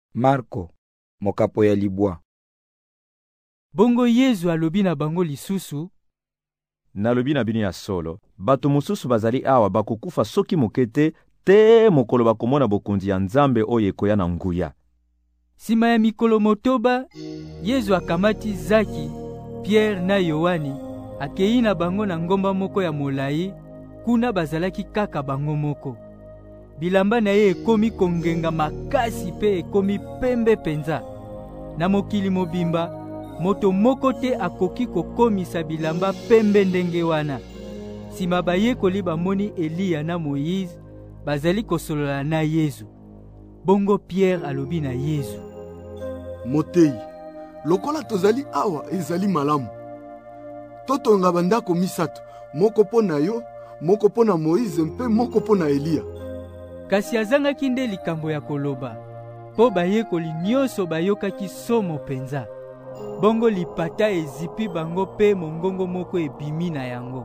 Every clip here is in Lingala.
Marko, mokapo ya libwa. Bongo Yesu alobi na bango lisusu, nalobi na bino ya solo, bato mosusu bazali awa bakokufa soki mokete te mokolo bakomona bokonzi ya Nzambe oyo ekoya na nguya. Sima ya mikolo motoba, Yesu akamati Zaki, Pierre na Yohani, akei na bango na ngomba moko ya molai, kuna bazalaki kaka bango moko. Bilamba na ye ekomi kongenga makasi pe ekomi pembe penza. Na mokili mobimba, moto moko te akoki kokomisa bilamba pembe ndenge wana. Sima bayekoli bamoni Eliya na Moïse, bazali kosolola na Yesu. Bongo Pierre alobi na Yesu, Motei, lokola tozali awa ezali malamu. Totonga bandako misato, moko po na yo, moko po na Moïse mpe moko po na Eliya. Kasi azangaki nde likambo ya koloba, po bayekoli nyonso bayokaki somo penza. Bongo lipata ezipi bango pe mongongo moko ebimi na yango.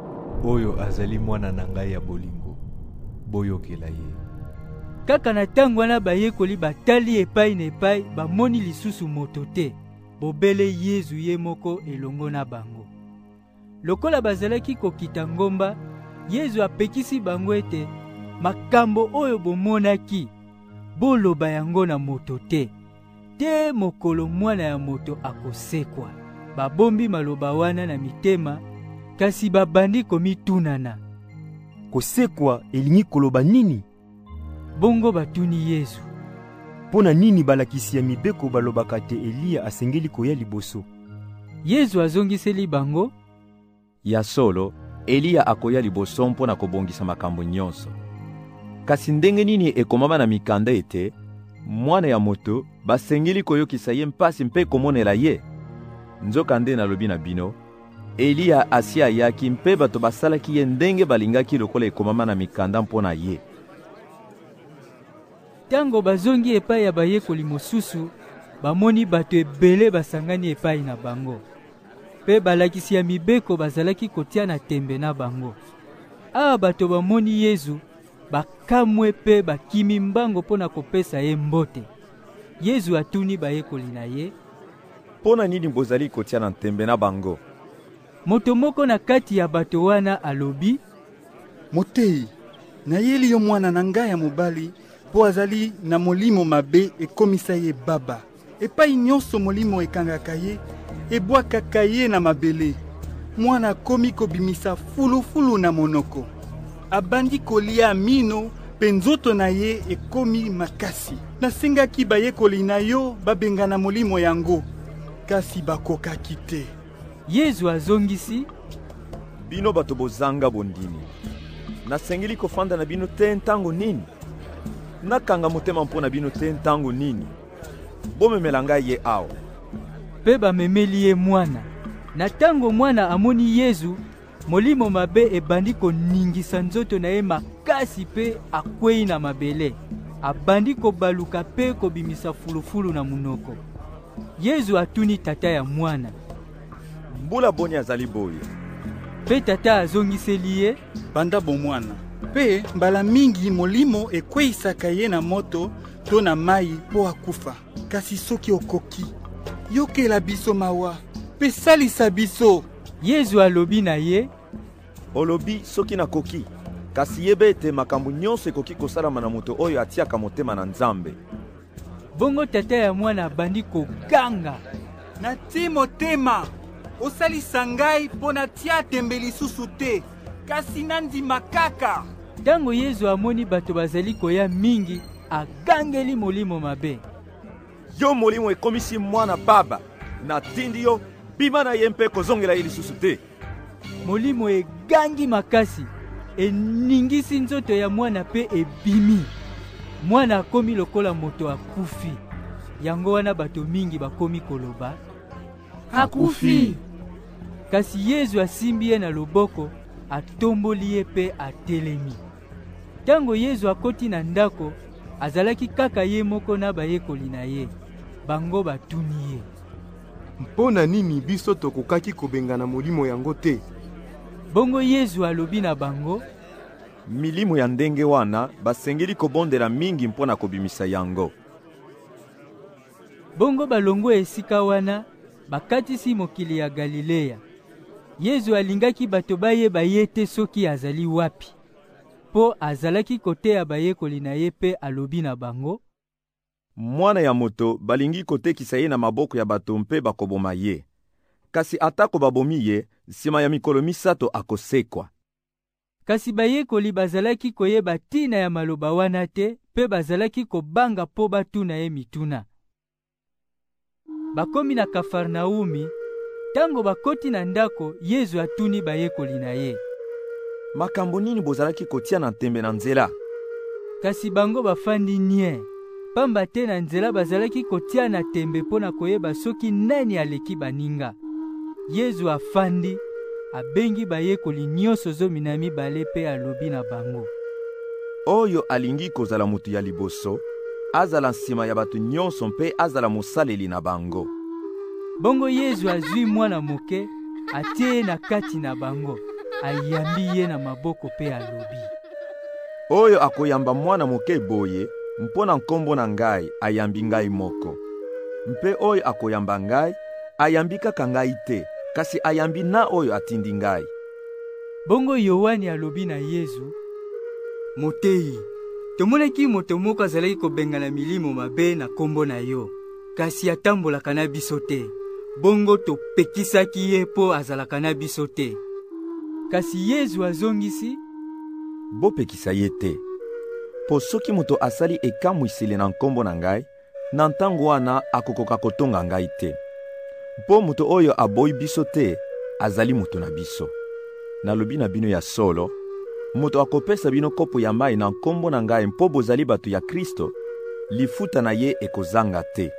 Oyo azali mwana na ngai ya bolingo, boyokela ye. Kaka na tango wana bayekoli batali epai na epai, bamoni lisusu moto te, bobele Yesu ye moko elongo na bango. Lokola bazalaki kokita ngomba, Yesu apekisi bango ete makambo oyo bomonaki, boloba yango na moto te. Te mokolo mwana ya moto akosekwa. Babombi maloba wana na mitema, kasi babandi komitunana. Kosekwa elingi koloba nini? Bongo batuni Yesu, pona nini balakisi ya mibeko balobaka te Eliya asengeli koya liboso? Yesu azongiseli bango, ya solo, Eliya akoya liboso mpona kobongisa makambo nyonso. Kasi ndenge nini ekomama na mikanda ete mwana ya moto basengeli koyokisa ye mpasi mpe komonela ye? Nzoka nde nalobi na bino, Eliya asi ayaki mpe bato basalaki ye ndenge balingaki lokola ekomama na mikanda mpona ye. Tango bazongi epai ya bayekoli mosusu, bamoni bato ebele basangani epai na bango. Pe balakisi ya mibeko bazalaki kotia na tembe na bango. Awa bato bamoni Yesu, bakamwe pe bakimi mbango pona kopesa ye mbote. Yesu atuni bayekoli na ye, pona nini bozali kotia na tembe na bango? Moto moko na kati ya bato wana alobi, Motei, nayeli yo mwana na ngai ya mobali, po azali na molimo mabe ekomisa ye baba. Epai nyonso molimo ekangaka ye, ebwakaka ye na mabele. Mwana akomi kobimisa fulufulu na monoko. Abandi kolia mino, pe nzoto na ye ekomi makasi. Nasengaki bayekoli na yo babenga na molimo yango, kasi bakokaki te. Yesu azongisi, bino bato bozanga bondimi. Nasengeli kofanda na bino te ntango nini? Nakanga motema mpona bino te ntango nini? Bomemela ngai ye awa. Pe bamemeli ye mwana. Na tango mwana amoni Yesu, molimo mabe ebandi koningisa nzoto na ye makasi pe akwei na mabele. Abandi kobaluka pe kobimisa fulufulu na munoko. Yesu atuni tata ya mwana, mbula boni azali boye? Pe tata azongiseli ye, banda bo mwana. Pe mbala mingi molimo ekweisaka ye na moto to na mai po akufa. Kasi soki okoki, yokela biso mawa, pe salisa biso. Yesu alobi na ye, olobi soki nakoki, kasi yebe ete makambo nyonso ekoki kosalama na moto oyo atiaka motema na Nzambe. Bongo tata ya mwana abandi koganga, nati motema, osalisa ngai po natia tembe lisusu te, kasi nandima kaka. Tango Yesu amoni bato bazali koya mingi, agangeli molimo mabe. Yo molimo ekomisi mwana baba, natindi yo, bima na ye mpe kozongela ye lisusu te. Molimo egangi makasi, eningisi nzoto ya mwana pe ebimi. Mwana akomi lokola moto akufi. Yango wana bato mingi bakomi koloba, akufi. Kasi Yesu asimbi ye na loboko, atomboli ye pe atelemi. Tango Yesu akoti na ndako, azalaki kaka ye moko na bayekoli na ye. Bango batuni ye, mpona nini biso tokokaki kobengana molimo yango te? Bongo Yesu alobi na bango, milimo ya ndenge wana basengeli kobondela mingi mpona kobimisa yango. Bongo balongo esika wana bakatisi mokili ya Galilea. Yesu alingaki bato bayeba ye te soki azali wapi. Po azalaki koteya bayekoli na ye pe alobi na bango: Mwana ya moto balingi kotekisa ye na maboko ya bato mpe bakoboma ye. Kasi atako babomi ye, nsima ya mikolo misato akosekwa. Kasi bayekoli bazalaki koyeba tina ya maloba wana te, pe bazalaki kobanga po batuna ye mituna. Bakomi na Kafarnaumi, tango bakoti na ndako, Yesu atuni bayekoli na ye: Makambo nini bozalaki kotia na tembe na nzela? Kasi bango bafandi nie, pamba te na nzela bazalaki kotia na tembe pona koyeba soki nani aleki baninga. Yesu afandi, abengi bayekoli nyonso 12 pe alobi na bango: Oyo alingi kozala mutu ya liboso, azala nsima ya bato nyonso mpe azala mosaleli na bango. Bongo Yesu azwi mwana moke, atie ye na kati na bango, ayambi ye na maboko pe alobi: Oyo akoyamba mwana moke boye, mpona nkombo na ngai, ayambi ngai moko. Mpe oyo akoyamba ngai, ayambi kaka ngai te, kasi ayambi na oyo atindi ngai. Bongo Yohani alobi na Yesu: Moteyi, tomonaki moto moko azalaki kobengana milimo mabe na kombo na yo, kasi atambolaka na biso te. Bongo topekisaki ye po azalaka na biso te. Kasi Yesu azongisi: Bopekisa ye te. Po soki moto asali ekamwiseli na nkombo na ngai, na ntango wana akokoka kotonga ngai te. Po moto oyo aboyi biso te, azali moto na biso. Nalobi na bino ya solo, moto akopesa bino kopo ya mai na nkombo na ngai mpo bozali bato ya Kristo, lifuta na ye ekozanga te.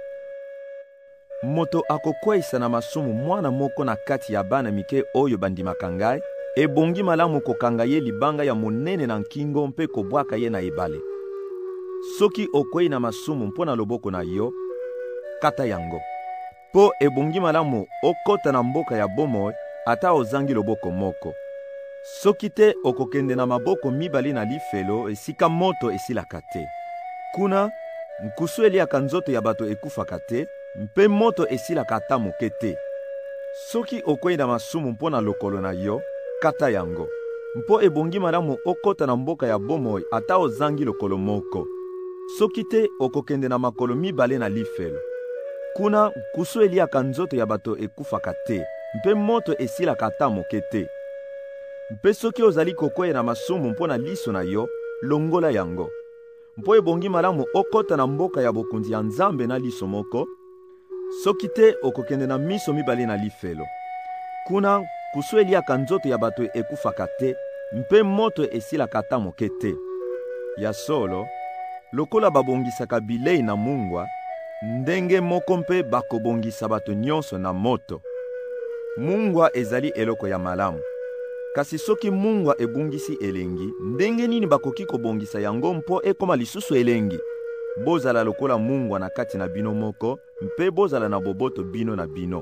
Moto akokweyisa na masumu mwana moko na kati ya bana mike oyo bandimaka ngai, ebongi malamu kokanga ye libanga ya monene na nkingo mpe kobwaka ye na ebale. Soki okweyi na masumu mpo na loboko na yo, kata yango. Po ebongi malamu okota na mboka ya bomoi ata ozangi loboko moko. Soki te okokende na maboko 2 na lifelo esika moto esilaka te. Kuna nkusu eliaka nzoto ya bato ekufaka te, mpe moto esilaka ata moke te. Soki okweyi na masumu mpo na lokolo na yo, kata yango. Mpo ebongi malamu okota na mboka ya bomoi ata ozangi lokolo moko. Soki te okokende na makolo 2 na lifelo. Kuna nkusu eliaka nzoto ya bato ekufaka te, mpe moto esilaka ata moke te. Mpe soki ozali kokweya na masumu mpo na liso na yo, longola yango. Mpo ebongi malamu okota na mboka ya bokonzi ya Nzambe na liso moko. Soki te okokende na miso 2 na lifelo. Kuna nkusu eliaka nzoto ya bato ekufaka te, mpe moto esilaka ata moke te. Ya solo, lokola babongisaka bilei na mungwa, ndenge moko mpe bakobongisa bato nyonso na moto. Mungwa ezali eloko ya malamu. Kasi soki mungwa ebungisi elengi, ndenge nini bakoki kobongisa yango mpo ekoma lisusu elengi? Bozala lokola mungwa na kati na bino moko, mpe bozala na boboto bino na bino.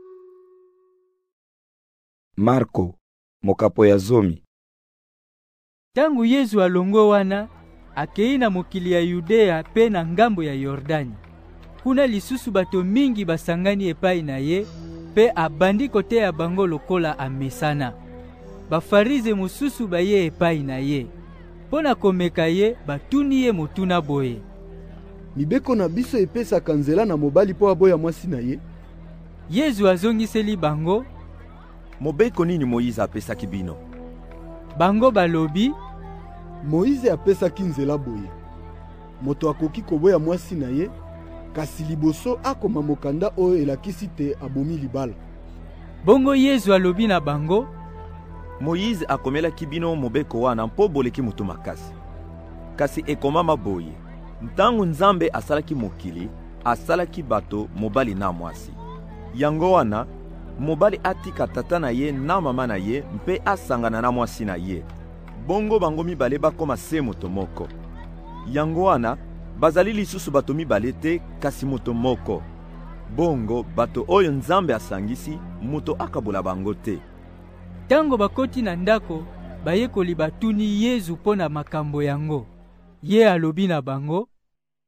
Marko, mokapo ya 10. Tangu Yesu alongo wana, akei na mokili ya Yudea pe na ngambo ya Yordani. Kuna lisusu bato mingi basangani epai na ye, pe abandi koteya bango lokola amesana. Bafarize mosusu baye epai na ye. Pona komeka ye, batuni ye motuna boye: Mibeko na biso epesaka nzela na mobali po aboya mwasi na ye? Yesu azongiseli bango: Mobeko nini Moïse apesaki bino? Bango balobi: Moïse apesaki nzela boye: moto akoki koboya mwasi na ye, kasi liboso akoma mokanda oyo elakisi te abomi libala. Bongo Yesu alobi na bango: Moïse akomelaki bino mobeko wana mpo boleki mutu makasi. Kasi ekomama boye, ntango Nzambe asalaki mokili, asalaki bato mobali na mwasi. Yango wana, mobali atika tata na ye na mama na ye mpe asangana na mwasi na ye. Bongo bango 2 bakoma se moto moko. Yango wana, bazali lisusu bato 2 te, kasi moto moko. Bongo bato oyo Nzambe asangisi, moto akabola bango te. Tango bakoti na ndako, bayekoli batuni Yesu pona makambo yango. Ye alobi na bango: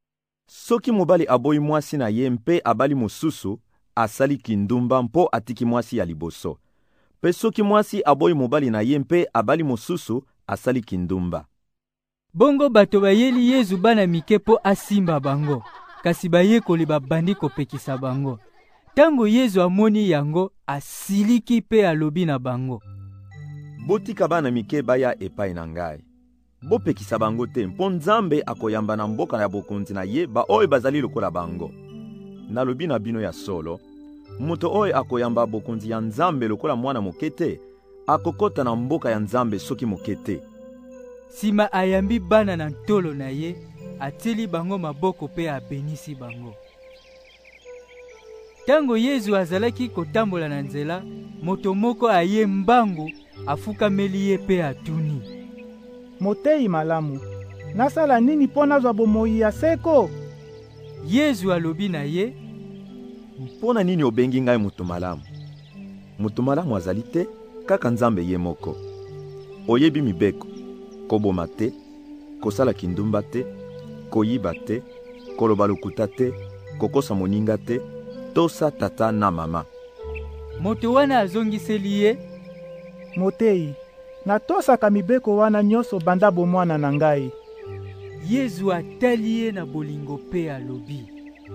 Soki mobali aboyi mwasi na ye mpe abali mosusu, asali kindumba mpo atiki mwasi ya liboso. Pe soki mwasi aboyi mobali na ye mpe abali mosusu, asali kindumba. Bongo bato bayeli Yezu bana mike po asimba bango, kasi bayekoli babandi kopekisa bango. Tango Yezu amoni yango, asiliki pe alobi na bango: Botika bana mike baya epai na ngai. Bopekisa bango te, mpo Nzambe akoyamba na mboka ya bokonzi na ye ba oyo bazali lokola bango. Nalobi na bino ya solo, moto oyo akoyamba bokonzi ya Nzambe lokola mwana moke te, akokota na mboka ya Nzambe soki moke te. Sima ayambi bana na ntolo na ye, atili bango maboko pe abenisi bango. Tango Yezu azalaki kotambola na nzela, moto moko aye mbangu afukameli ye pe atuni: Motei malamu, nasala nini mpo nazwa bomoi ya seko? Yezu alobi na ye: Mpona nini obengi ngai moto malamu? Moto malamu azali te, kaka Nzambe ye moko. Oyebi mibeko: koboma te, kosala kindumba te, koyiba te, koloba lokuta te, kokosa moninga te, tosa tata na mama. Moto wana azongiseli ye: Motei, natosaka mibeko wana nyonso banda bomwana na ngai. Yezu atali ye na bolingo pe alobi: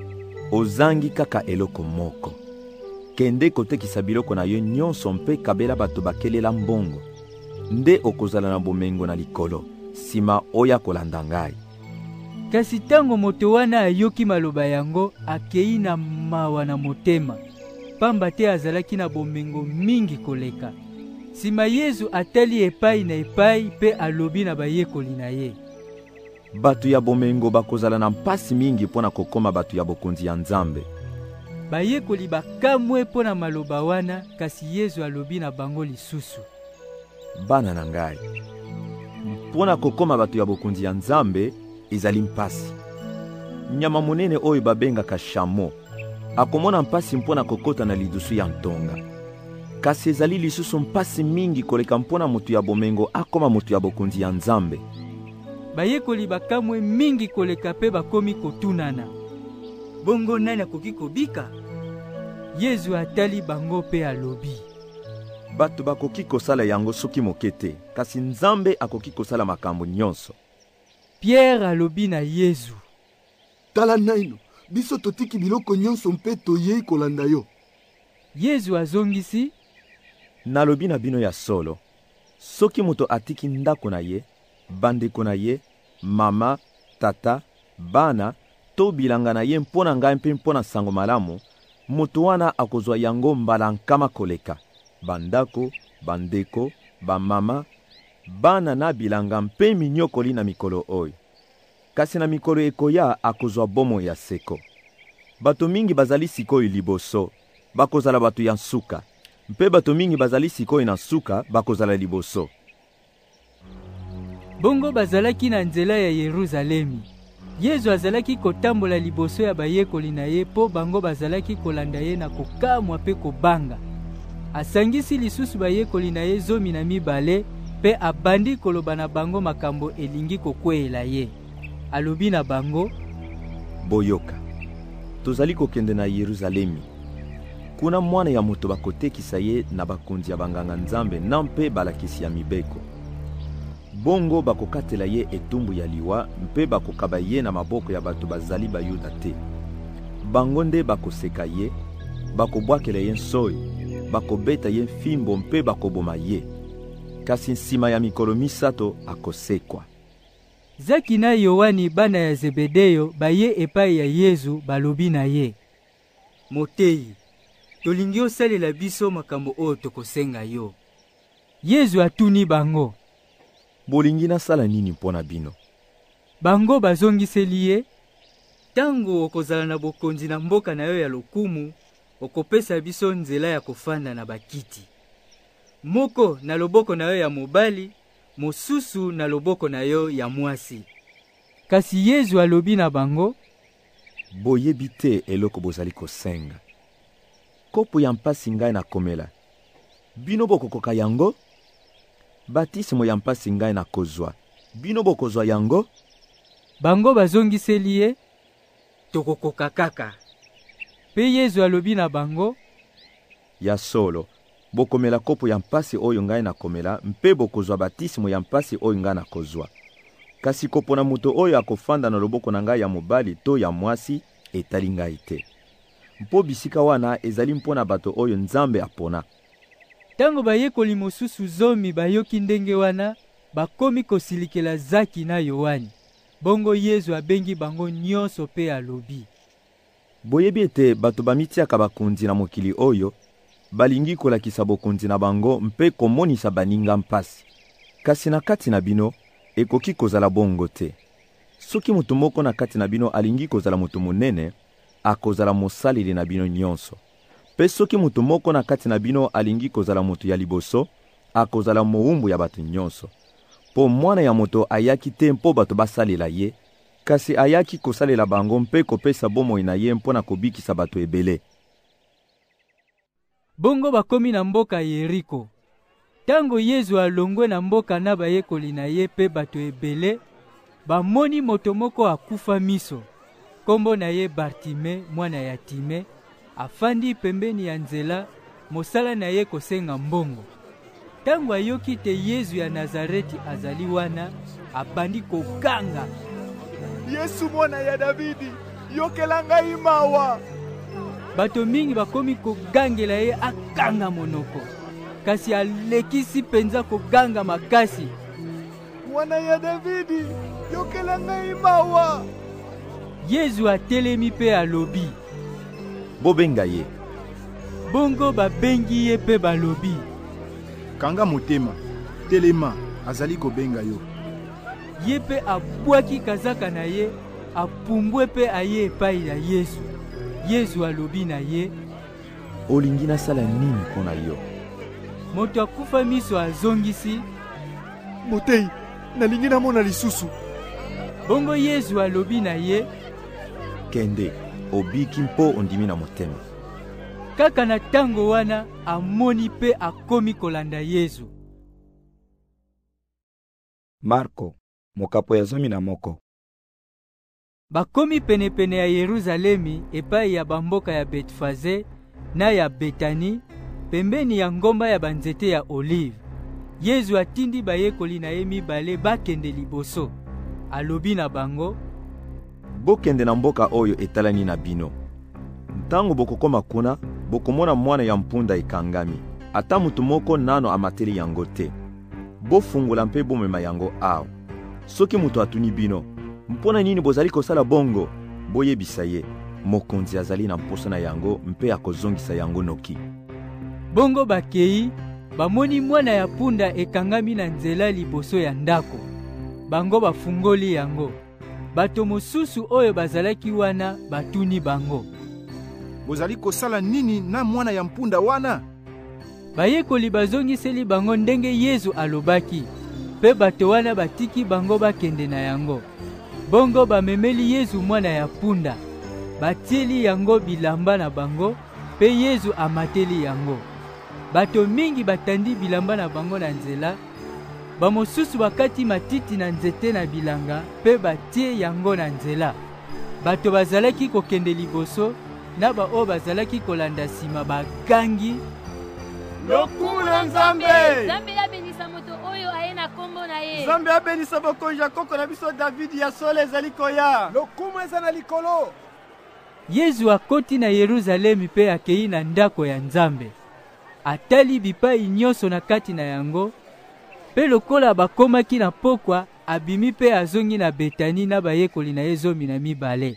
Ozangi kaka eloko moko. Kende kotekisa biloko na yo nyonso mpe kabela bato bakelela mbongo. Nde okozala na bomengo na likolo, sima oya kolanda ngai. Kasi tango moto wana ayoki maloba yango, akei na mawa na motema, pamba te azalaki na bomengo mingi koleka. Sima Yezu atali epai na epai pe alobi na bayekoli na ye: Bato ya bomengo bakozala na mpasi mingi pona kokoma bato ya bokonzi ya Nzambe. Bayekoli bakamwe pona maloba wana, kasi Yezu alobi na bango lisusu: Bana na ngai, pona kokoma bato ya bokonzi ya Nzambe ezali mpasi. Nyama monene oyo babengaka shamo akomona mpasi mpona kokota na lidusu ya ntonga. Kasi ezali lisusu mpasi mingi koleka mpona moto ya bomengo akoma moto ya bokonzi ya Nzambe. Bayekoli bakamwe mingi koleka pe bakomi kotunana: Bongo nani akoki kobika? Yezu atali bango pe alobi: Bato bakoki kosala yango soki moke te, kasi Nzambe akoki kosala makambo nyonso. Pierre alobi na Yezu: Tala naino, biso totiki biloko nyonso mpe toyei kolanda yo. Yezu azongisi: Nalobi na bino ya solo, soki moto atiki ndako na ye, bandeko na ye, mama, tata, bana, to bilanga na ye mpona ngai mpe mpona sango malamu, moto wana akozwa yango mbala nkama koleka. Bandako, bandeko, bamama, bana na bilanga mpe minyokoli na mikolo oyo. Kasi na mikolo ekoya akozwa bomo ya seko. Bato mingi bazali sikoyo liboso, bakozala bato ya nsuka. Mpe bato mingi bazali sikoyo na nsuka, bakozala liboso. Bongo bazalaki na nzela ya Yeruzalemi. Yezu azalaki kotambola liboso ya bayekoli na ye po bango bazalaki kolanda ye na kokamwa pe kobanga. Asangisi lisusu bayekoli na ye 12 pe abandi koloba na bango makambo elingi kokweyela ye. Alobi na bango: Boyoka, tozali kokende na Yeruzalemi. Kuna mwana ya moto bakotekisa ye na bakonzi ya banganga Nzambe na mpe balakisi ya mibeko. Bongo bakokatela ye etumbu ya liwa mpe bakokaba ye na maboko ya bato bazali bayuda te. Bango nde bakoseka ye, bakobwakela ye nsoyi, bakobeta ye fimbo mpe bakoboma ye. Kasi nsima ya mikolo misato akosekwa. Zaki na Yohani bana ya Zebedeyo baye epai ya Yezu balobi na ye: Motei, tolingi osalela biso makambo oyo tokosenga yo. Yezu atuni bango: Bolingi nasala nini mpona bino? Bango bazongiseli ye: Tango okozala na bokonzi na mboka na yo ya lokumu, okopesa biso nzela ya kofanda na bakiti. Moko na loboko na yo ya mobali, mosusu na loboko na yo ya mwasi. Kasi Yezu alobi na bango: Boyebi te eloko bozali kosenga. Kopo ya mpasi ngai na komela, bino bokokoka yango? Batisimo ya mpasi ngai na kozwa, bino bokozwa yango? Bango bazongiseli ye: tokokoka kaka. Pe Yesu alobi na bango: Ya solo, bokomela kopo ya mpasi oyo ngai nakomela, mpe bokozwa batisimo ya mpasi oyo ngai nakozwa. Kasi kopo na moto oyo akofanda na loboko na ngai ya mobali to ya mwasi etali ngai te. Mpo bisika wana ezali mpona bato oyo Nzambe apona. Tango bayekoli mosusu 10 bayoki ndenge wana, bakomi kosilikela Zaki na Yohani. Bongo Yesu abengi bango nyonso pe alobi: Boyebi ete bato bamitiaka bakonzi na mokili oyo, balingi kolakisa bokonzi na bango mpe komonisa baninga mpasi. Kasi na kati na bino, ekoki kozala bongo te. Soki mutu moko na kati na bino alingi kozala mutu monene, akozala mosaleli na bino nyonso. Pe soki mutu moko na kati na bino alingi kozala mutu ya liboso, akozala mowumbu ya bato nyonso. Po mwana ya moto ayaki te mpo bato basalela ye, kasi ayaki kosalela bango mpe kopesa bomoi na ye mpo na kobikisa bato ebele. Bongo bakomi na mboka Yeriko. Tango Yesu alongwe na mboka na bayekoli na ye pe bato ebele, bamoni moto moko akufa miso. Kombo na ye Bartime, mwana ya Time, afandi pembeni ya nzela, mosala na ye kosenga mbongo. Tango ayoki te Yesu ya Nazareti azali wana, abandi koganga: Yesu mwana ya Davidi, yokela ngai mawa. Bato mingi bakomi kogangela ye akanga monoko, kasi alekisi penza koganga makasi: Mwana ya Davidi, yokela ngai mawa. Yesu atelemi pe alobi: Bobenga ye. Bongo babengi ye pe balobi: Kanga motema, telema, azali kobenga yo. Ye pe abwaki kazaka na ye, apumbwe pe aye epai ya Yesu. Yesu alobi na ye: Olingi nasala nini mpona yo? Moto akufa miso azongisi: Motei, nalingi namona lisusu. Bongo Yesu alobi na ye: Kende, obiki mpo ondimi na motema. Kaka na tango wana amoni pe akomi kolanda Yesu. Marko, mokapo ya 11. Bakomi penepene ya Yeruzalemi epai ya bamboka ya Betfaze na ya Betani, pembeni ya ngomba ya banzete ya Olive. Yesu atindi bayekoli na ye mibale bakende liboso. Alobi na bango: Bokende na mboka oyo etalani na bino. Ntango bokokoma kuna, bokomona mwana ya mpunda ekangami. Ata mutu moko nano amateli yango te. Bofungula mpe bomema yango awa. Soki mutu atuni bino: Mpona nini bozali kosala bongo? Boyebisa ye, mokonzi azali na mposa na yango mpe akozongisa yango noki. Bongo bakei, bamoni mwana ya punda ekangami na nzela liboso ya ndako. Bango bafungoli yango. Bato mosusu oyo bazalaki wana batuni bango: Bozali kosala nini na mwana ya mpunda wana? Bayekoli bazongiseli bango ndenge Yesu alobaki, pe bato wana batiki bango bakende na yango. Bongo bamemeli Yesu mwana ya punda, batieli yango bilamba na bango, pe Yesu amateli yango. Bato mingi batandi bilamba na bango na nzela, bamosusu bakati matiti na nzete na bilanga, pe batie yango na nzela. Bato bazalaki kokende liboso, na bao bazalaki kolanda sima bagangi: Lokula Nzambe! Nzambe abenisa moto oyo aye na kombo na ye. Nzambe abenisa bokonja koko na biso Davidi ya solo ezali koya. Lokumu eza na likolo. Yesu akoti na Yeruzalemi pe akei na ndako ya Nzambe. Atali bipai nyonso na kati na yango, pe lokola bakomaki na pokwa, abimi pe azongi na Betani na bayekoli na ye 12.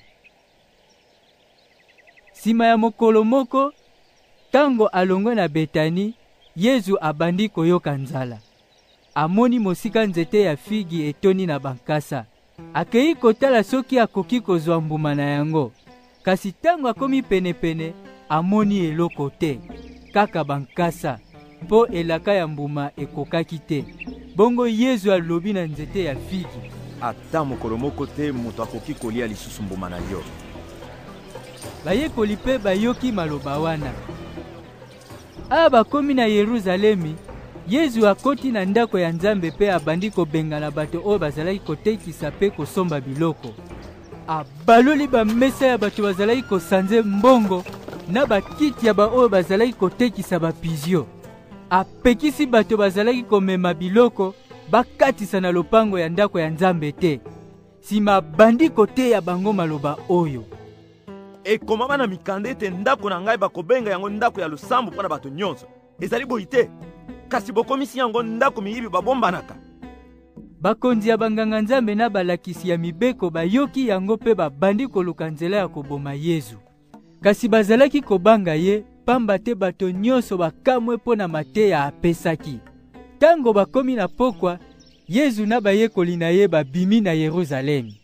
Sima ya mokolo moko, tango alongwe na Betani, Yesu abandi koyoka nzala. Amoni mosika nzete ya figi etoni na bankasa. Akei kotala soki akoki kozwa mbuma na yango. Kasi tango akomi penepene, amoni eloko te, kaka bankasa, po elaka ya mbuma ekokaki te. Bongo Yesu alobi na nzete ya figi: Ata mokolo moko te moto akoki kolia lisusu mbuma na yo. Bayekoli pe bayoki maloba wana. Bakomi na Yeruzalemi, Yesu akoti na ndako ya Nzambe pe abandi kobengana bato oyo bazalaki kotekisa pe kosomba biloko. abaloli bamesa ya bato bazalaki kosanze mbongo na bakiti ya baoyo bazalaki kotekisa bapizio. Apekisi bato bazalaki komema biloko bakatisa na lopango ya ndako ya Nzambe te. Sima bandi koteya bango maloba oyo: ekomama na mikanda ete ndako na ngai bakobenga yango ndako ya losambo mpo na bato nyonso. Ezali boyi te, kasi bokomisi yango ndako miyibi babombanaka. Bakonzi ya banganga Nzambe na balakisi ya mibeko bayoki yango mpe babandi koluka nzela ya koboma Yesu. Kasi bazalaki kobanga ye, pamba te bato nyonso bakamwe mpo na mateya apesaki. Tango bakomi na pokwa, Yesu na bayekoli na ye babimi na Yerusalemi.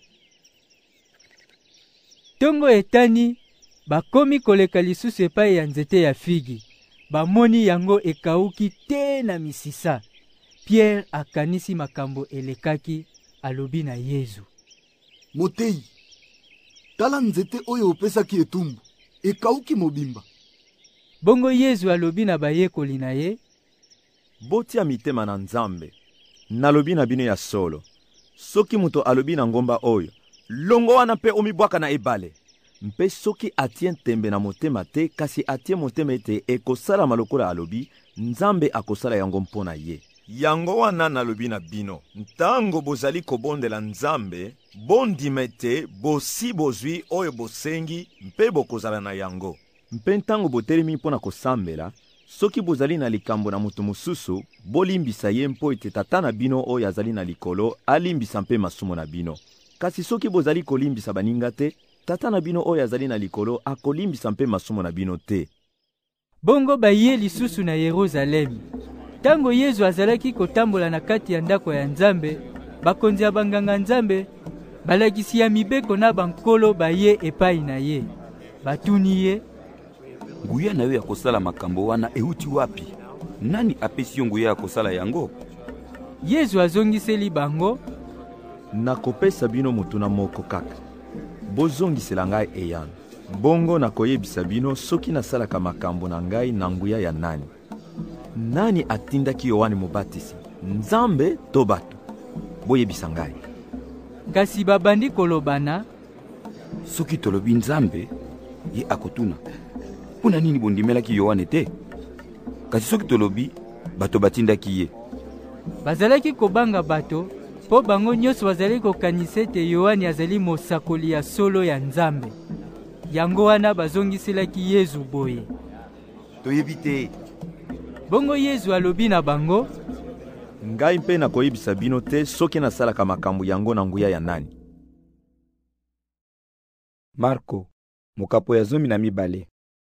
Tongo etani, bakomi koleka lisusu epai ya nzete ya figi. Bamoni yango ekauki te na misisa. Pierre akanisi makambo elekaki, alobi na Yesu: Moteyi, tala nzete oyo opesaki etumbu, ekauki mobimba. Bongo Yesu alobi na bayekoli na ye: Botia mitema na Nzambe. Nalobi na bino ya solo. Soki muto alobi na ngomba oyo, longo wana pe omibwaka na ebale. Mpe soki atien tembe na motema te, kasi atien motema ete ekosala malokola alobi, Nzambe akosala yango mpona ye. Yango wana nalobi na bino, ntango bozali kobondela Nzambe, bondima ete bosi bozwi oyo bosengi mpe bokozala na yango. Mpe ntango botelemi mpona kosambela, soki bozali na likambo na mutu mosusu, bolimbisa ye mpo ete tata na bino oyo azali na likolo alimbisa mpe masumo na bino. Kasi soki bozali kolimbisa baninga te, tata na bino oyo azali na likolo akolimbisa mpe masumo na bino te. Bongo baye lisusu na Yerusalemi. Tango Yesu azalaki kotambola na kati ya ndako ya Nzambe, bakonzi ya banganga Nzambe balakisi ya mibeko na bankolo baye epai na ye. Batuni ye: Nguya na yo ya kosala makambo wana euti wapi? Nani apesi yo nguya ya kosala yango? Yesu azongiseli bango: Nakopesa bino mutuna moko kaka. Bozongisela ngai eyano. Bongo nakoyebisa bino soki nasalaka makambo na ngai na nguya ya nani. Nani atindaki Yohane Mobatisi? Nzambe to bato? Boyebisa ngai. Kasi babandi kolobana: Soki tolobi Nzambe, ye akotuna: Puna nini bondimelaki Yohane te? Kasi soki tolobi bato batindaki ye. Bazalaki kobanga bato, po bango nyonso bazali kokanisa ete Yohane azali mosakoli ya solo ya Nzambe. Yango wana bazongiselaki Yesu boye: Toyebi te. Bongo Yesu alobi na bango: Ngai mpe nakoyebisa bino te soki nasalaka makambo yango na nguya ya nani. Marko, mokapo ya 12.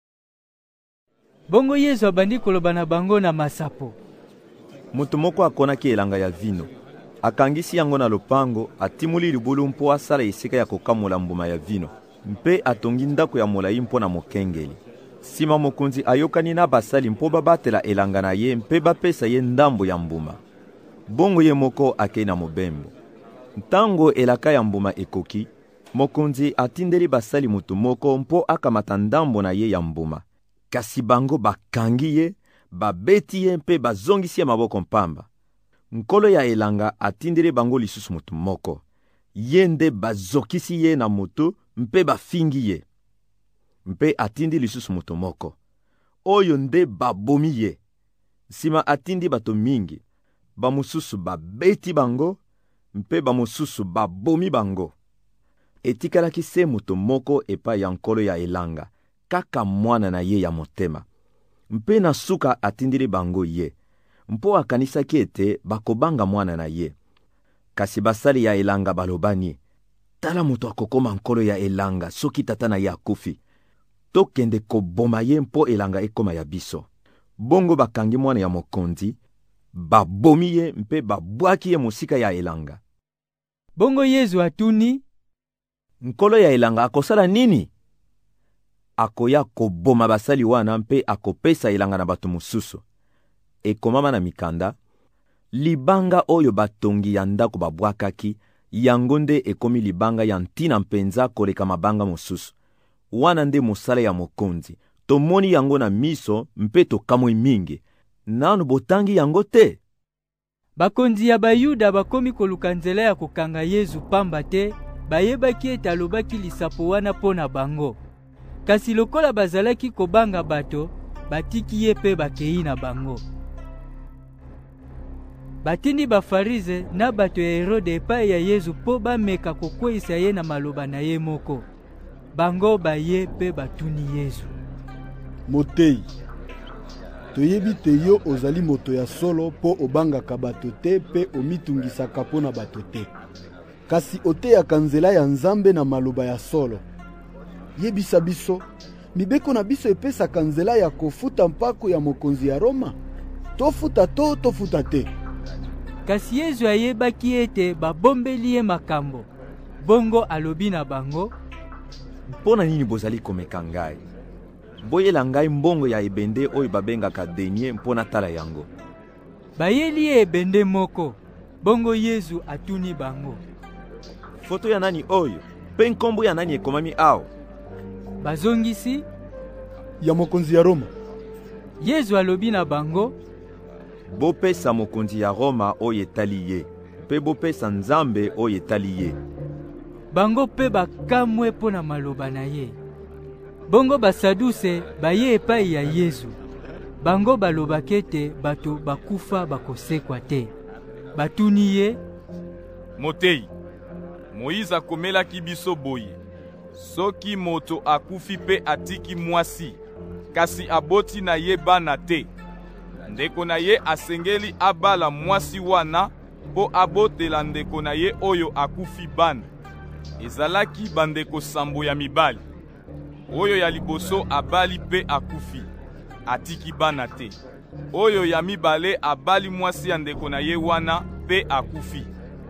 Bongo Yesu abandi koloba na bango na masapo. Mutu moko akonaki elanga ya vino. Akangisi yango na lopango, atimuli libulu mpo asala esika ya kokamula mbuma ya vino. Mpe atongi ndako ya molayi mpo na mokengeli. Sima mokonzi ayokani na basali mpo babatela elanga na ye mpe bapesa ye ndambo ya mbuma. Bongo ye moko akei na mobembo. Ntango elaka ya mbuma ekoki, mokonzi atindeli basali mutu moko mpo akamata ndambo na ye ya mbuma. Kasi bango bakangi ye, babeti ye mpe bazongisi ye maboko mpamba. Nkolo ya elanga atindeli bango lisusu mutu moko. Ye nde bazokisi ye na moto mpe bafingi ye. Mpe atindi lisusu mutu moko. Oyo nde babomi ye. Sima atindi bato mingi. Bamususu babeti bango, mpe bamususu babomi bango. Etikalaki se mutu moko epai ya nkolo ya elanga, kaka mwana na ye ya motema. Mpe na suka atindili bango ye. Mpo akanisaki ete bakobanga mwana na ye. Kasi basali ya elanga balobani: Tala mutu akokoma nkolo ya elanga soki tata na ye akufi. Tokende koboma ye mpo elanga ekoma ya biso. Bongo bakangi mwana ya mokonzi, babomi ye mpe babwaki ye mosika ya elanga. Bongo Yesu atuni: Nkolo ya elanga akosala nini? Akoya koboma basali wana mpe akopesa elanga na bato mosusu. Ekomama na mikanda, libanga oyo batongi ya ndako babwakaki, yango nde ekomi libanga ya ntina mpenza koleka mabanga mosusu. Wana nde mosala ya mokonzi. Tomoni yango na miso mpe tokamwi mingi. Nanu botangi yango te? Bakonzi ya Bayuda bakomi koluka nzela ya kokanga Yesu pamba te bayebaki ete alobaki lisapo wana mpo na bango. Kasi lokola bazalaki kobanga bato, batiki ye mpe bakei na bango. Batindi bafarize na bato ya Herode epai ya Yesu mpo bameka kokweyisa ye na maloba na ye moko. Bango baye mpe batuni Yesu: Moteyi, toyebi te yo ozali moto ya solo mpo obangaka bato te mpe omitungisaka mpo na bato te. Kasi oteyaka nzela ya Nzambe na maloba ya solo. Yebisa biso, mibeko na biso epesaka nzela ya kofuta mpako ya mokonzi ya Roma? Tofuta to tofuta te. Kasi Yesu ayebaki ete babombeli ye makambo. Bongo alobi na bango: Mpona nini bozali komeka ngai? Boyela ngai mbongo ya ebende oyo babengaka denier mpona tala yango. Bayeli ye ebende moko. Bongo Yesu atuni bango: Foto ya nani oyo? Pe nkombo ya nani ekomami awa? Bazongisi: Ya mokonzi ya Roma. Yesu alobi na bango: Bopesa mokonzi ya Roma oyo etali ye, pe bopesa Nzambe oyo etali ye. Bango pe bakamwe mpo na maloba na ye. Bongo basaduse baye epai ya Yesu. Bango balobaki ete bato bakufa bakosekwa te. Batuni ye: Moteyi, Moïse akomelaki biso boye: soki moto akufi pe atiki mwasi, kasi aboti na ye bana te, ndeko na ye asengeli abala mwasi wana po abotela ndeko na ye oyo akufi bana. Ezalaki bandeko sambo ya mibali. Oyo ya liboso abali pe akufi, atiki bana te. Oyo ya mibale abali mwasi ya ndeko na ye wana pe akufi,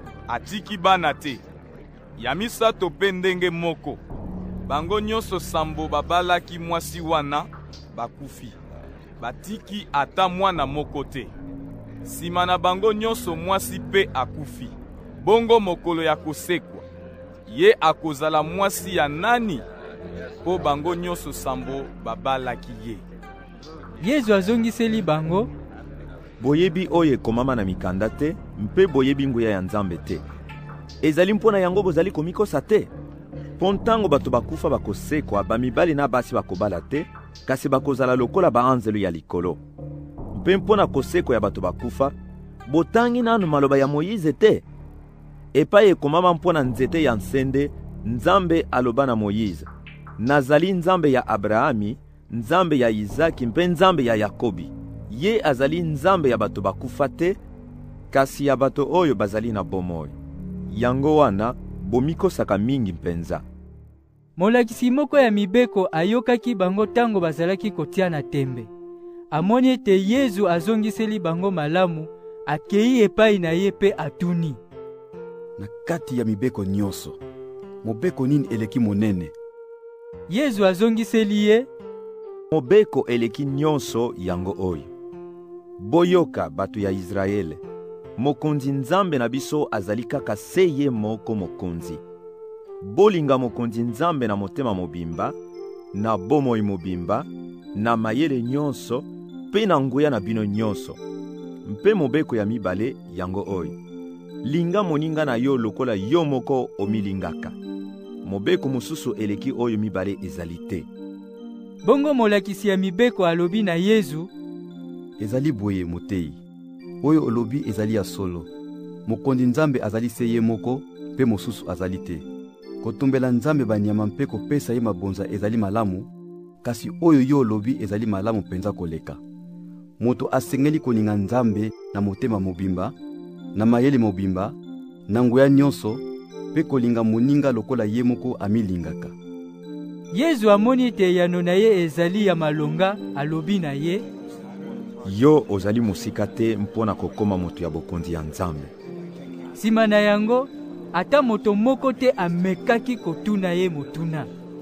atiki bana te. Ya misato pe ndenge moko. Bango nyonso sambo babalaki mwasi wana bakufi, batiki ata mwana moko te. Sima na bango nyonso mwasi pe akufi. Bongo mokolo ya kosekwa, ye akozala mwasi ya nani? Po bango nyonso sambo babalaki ye. Yesu azongiseli bango: Boyebi oyo ekomama na mikanda te, mpe boyebi nguya ya Nzambe te. Ezali mpona yango bozali komikosa te. Po ntango bato bakufa bakosekwa, bamibali na basi bakobala te, kasi bakozala lokola baanzelu ya likolo. Mpe mpona kosekwa ya bato bakufa, botangi nanu maloba ya Moïse te. Epai ekomama mpona nzete ya nsende, Nzambe aloba na Moïse: Nazali Nzambe ya Abrahami, Nzambe ya Izaki, mpe Nzambe ya Yakobi. Ye azali Nzambe ya bato bakufa te, kasi ya bato oyo bazali na bomoi. Yango wana bomikosaka mingi mpenza. Molakisi moko ya mibeko ayokaki bango tango bazalaki kotia na tembe. Amoni ete Yesu azongiseli bango malamu, akei epai na ye pe atuni: Na kati ya mibeko nyonso, mobeko nini eleki monene? Yesu azongiseli ye: Mobeko eleki nyonso yango oyo. Boyoka bato ya Israele, mokonzi Nzambe na biso azali kaka se ye moko mokonzi. Bolinga mokonzi Nzambe na motema mobimba, na bomoi mobimba, na mayele nyonso, pe na nguya na bino nyonso. Mpe mobeko ya mibale yango oyo: linga moninga na yo lokola yo moko omilingaka. Mobeko mosusu eleki oyo mibale ezali te. Bongo molakisi ya mibeko alobi na Yesu: Ezali boye moteyi, oyo olobi ezali ya solo. Mokonzi Nzambe azali se ye moko, pe mosusu azali te. Kotumbela Nzambe banyama mpe kopesa ye mabonza ezali malamu, kasi oyo yo olobi ezali malamu penza koleka. Moto asengeli koninga Nzambe na motema mobimba, na mayele mobimba, na nguya nyonso, pe kolinga moninga lokola ye moko amilingaka. Yesu amoni ete yano na ye ezali ya malonga, alobi na ye: Yo ozali mosika te mpona kokoma moto ya bokonzi ya Nzambe. Sima na yango, ata moto moko te amekaki kotuna ye motuna.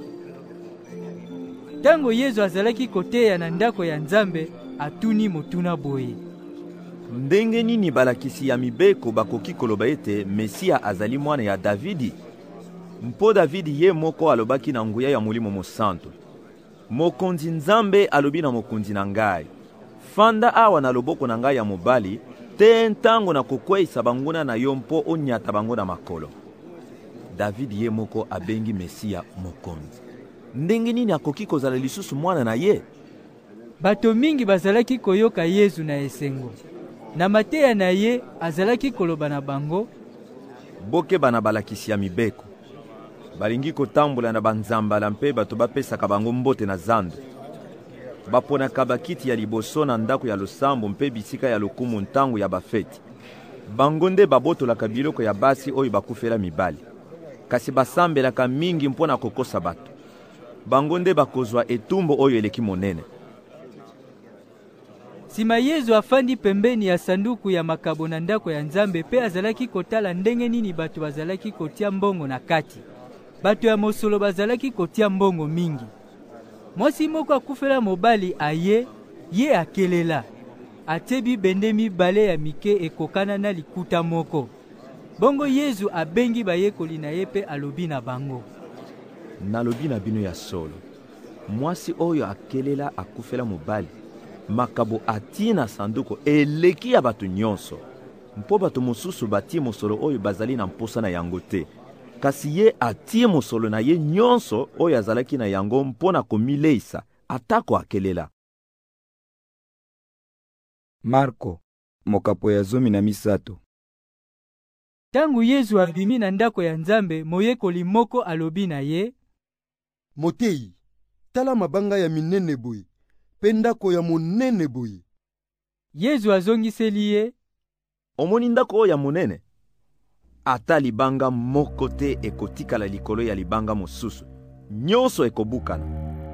Tango Yesu azalaki koteya na ndako ya Nzambe, atuni motuna boye: Ndenge nini balakisi ya mibeko bakoki koloba ete Mesia azali mwana ya Davidi? Mpo Davidi ye moko alobaki na nguya ya Molimo Mosantu: Mokonzi Nzambe alobi na mokonzi na ngai: Fanda awa na loboko na ngai ya mobali, te ntango na kokweyisa banguna na yo mpo onyata bango na makolo. Davidi ye moko abengi Mesia mokonzi. Ndenge nini akoki kozala lisusu mwana na ye? Bato mingi bazalaki koyoka Yesu na esengo. Na mateya na ye azalaki koloba na bango: Bokeba na balakisi ya mibeko. Balingi kotambola na banzambala mpe bato bapesaka bango mbote na zando. Baponaka bakiti ya liboso na ndako ya losambo mpe bisika ya lokumu ntango ya bafeti. Bango nde babotolaka biloko ya basi oyo bakufela mibali. Kasi basambelaka mingi mpona kokosa bato. Bango nde bakozwa etumbo oyo eleki monene. Sima Yesu afandi pembeni ya sanduku ya makabo na ndako ya Nzambe pe azalaki kotala ndenge nini bato bazalaki kotia mbongo na kati. Bato ya mosolo bazalaki kotia mbongo mingi. Mwasi moko akufela mobali aye, ye akelela. Atebi bende mibale ya mike ekokana na likuta moko. Bongo Yesu abengi bayekoli na ye pe alobi na bango: Nalobi na bino ya solo, mwasi oyo akelela akufela mobali, makabo atina sanduko eleki ya bato nyonso. Mpo bato mosusu batie mosolo oyo bazali na mposa na yango te. Kasi ye atie mosolo na ye nyonso oyo azalaki na yango mpona komileisa, atako akelela. Marko, mokapo ya 13. Tangu Yesu abimi na ndako ya Nzambe, moyekoli moko alobi na ye: Motei, tala mabanga ya minene boye, pe ndako ya monene boye. Yesu azongiseli ye: Omoni ndako oyo ya monene? Ata libanga moko te ekotikala likolo ya libanga mosusu. Nyonso ekobukana.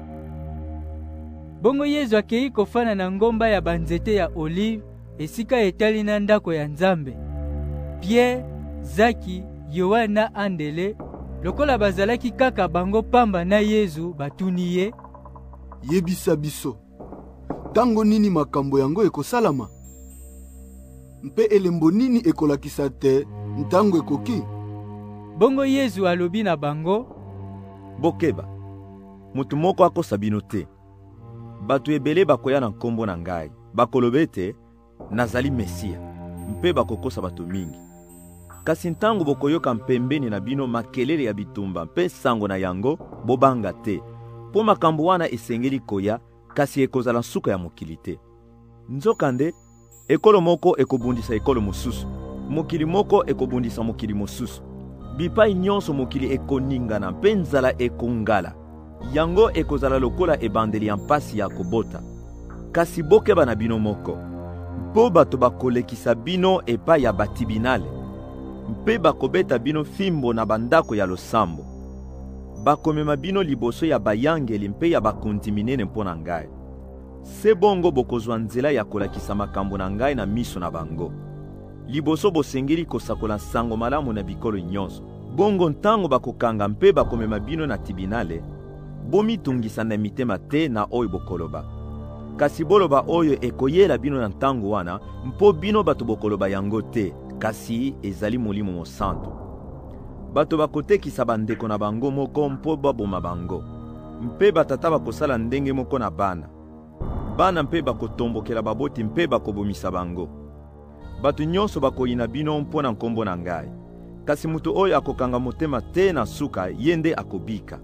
Bongo Yesu akei kofana na ngomba ya banzete ya olive, esika etali na ndako ya Nzambe. Pierre, Zaki, Yohana Andele, lokola bazalaki kaka bango pamba na Yesu, batuni ye: Yebisa biso, tango nini makambo yango ekosalama? Mpe elembo nini ekolakisa te ntango ekoki? Bongo Yesu alobi na bango: Bokeba, mutu moko akosa bino te. Bato ebele bakoya na nkombo na ngai, bakoloba ete nazali Mesia, mpe bakokosa bato mingi. Kasi ntango bokoyoka mpembeni na bino makelele ya bitumba mpe sango na yango, bobanga te. Po makambo wana esengeli koya, kasi ekozala nsuka ya mokili te. Nzokande, ekolo moko ekobundisa ekolo mosusu, mokili moko ekobundisa mokili mosusu. Bipai nyonso mokili ekoningana mpe nzala ekongala. Yango ekozala lokola ebandeli ya mpasi ya kobota. Kasi bokeba na bino moko, mpo bato bakolekisa bino epai ya batibinale, mpe bakobeta bino fimbo na bandako ya losambo. Bakomema bino liboso ya bayangeli mpe ya bakonzi minene mpo na ngai. Se bongo bokozwa nzela ya kolakisa makambo na ngai na miso na bango. Liboso bosengeli kosakola sango malamu na bikolo nyonso. Bongo ntango bakokanga mpe bakomema bino na tibinale, bomitungisa na mitema te na oyo bokoloba. Kasi boloba oyo ekoyela bino na ntango wana, mpo bino bato bokoloba yango te, kasi ezali Molimo Mosantu. Bato bakotekisa bandeko na bango moko mpo baboma bango. Mpe batata bakosala ndenge moko na bana. Bana mpe bakotombokela baboti mpe bakobomisa bango. Bato nyonso bakoyina bino mpo na nkombo na ngai. Kasi mutu oyo akokanga motema te na suka, ye nde akobika.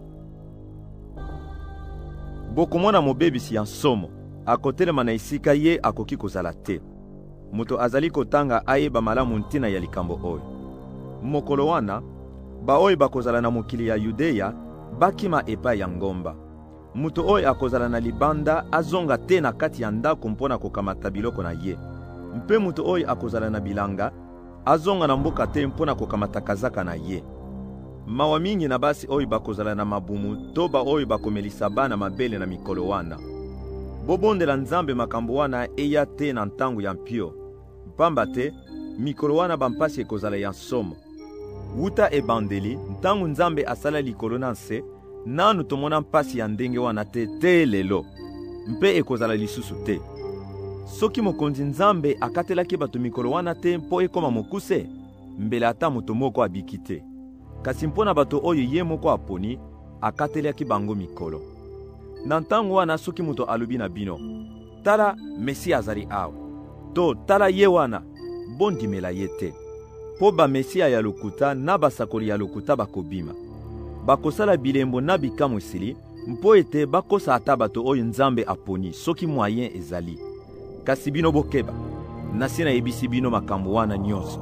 Bokomona mobebisi ya nsomo, akotelema na esika ye akoki kozala te. Mutu azali kotanga ayeba malamu ntina ya likambo oyo. Mokolo wana, baoyo bakozala na mokili ya Yudeya, bakima epai ya ngomba. Mutu oyo akozala na libanda azonga te na kati ya ndako mpona kokamata biloko na ye. Mpe mutu oyo akozala na bilanga, azonga na mboka te mpona kokamata kazaka na ye. Mawa mingi na basi oyo bakozala na mabumu to ba oyo bakomelisa bana mabele na mikolo wana. Bobondela Nzambe makambo wana eya te na ntango ya mpio. Pamba te, mikolo wana bampasi ekozala ya nsomo. Wuta ebandeli, ntango Nzambe asala likolo na nse, nanu tomona mpasi ya ndenge wana te lelo. Mpe ekozala lisusu te. Soki mokonzi Nzambe akatelaki bato mikolo wana te mpo ekoma mokuse, mbele ata moto moko abiki te. Kasi mpona bato oyo ye moko aponi, akatelaki bango mikolo. Na ntango wana soki moto alobi na bino, tala Mesia azali awa, to tala ye wana, bondimela ye te. mpo bamesia ya lokuta na basakoli ya lokuta bakobima. Bakosala bilembo na bikamwisili mpo ete bakosa ata bato oyo Nzambe aponi soki moyen ezali. Kasi bino bokeba, nasi nayebisi bino makambo wana nyonso.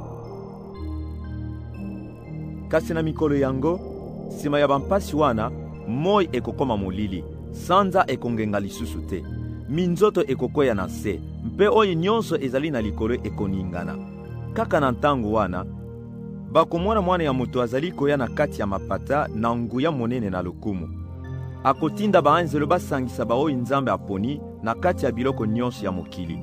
Kasi na mikolo yango, sima ya bampasi wana, moi ekokoma molili, sanza ekongenga lisusu te, minzoto ekokwea na se, mpe oyo nyonso ezali na likolo ekoningana. Kaka na ntango wana, bakomona mwana ya moto azali koya na kati ya mapata na nguya monene na lokumu. Akotinda baanzelo basangisa baoyo Nzambe aponi na kati ya biloko nyonso ya mokili.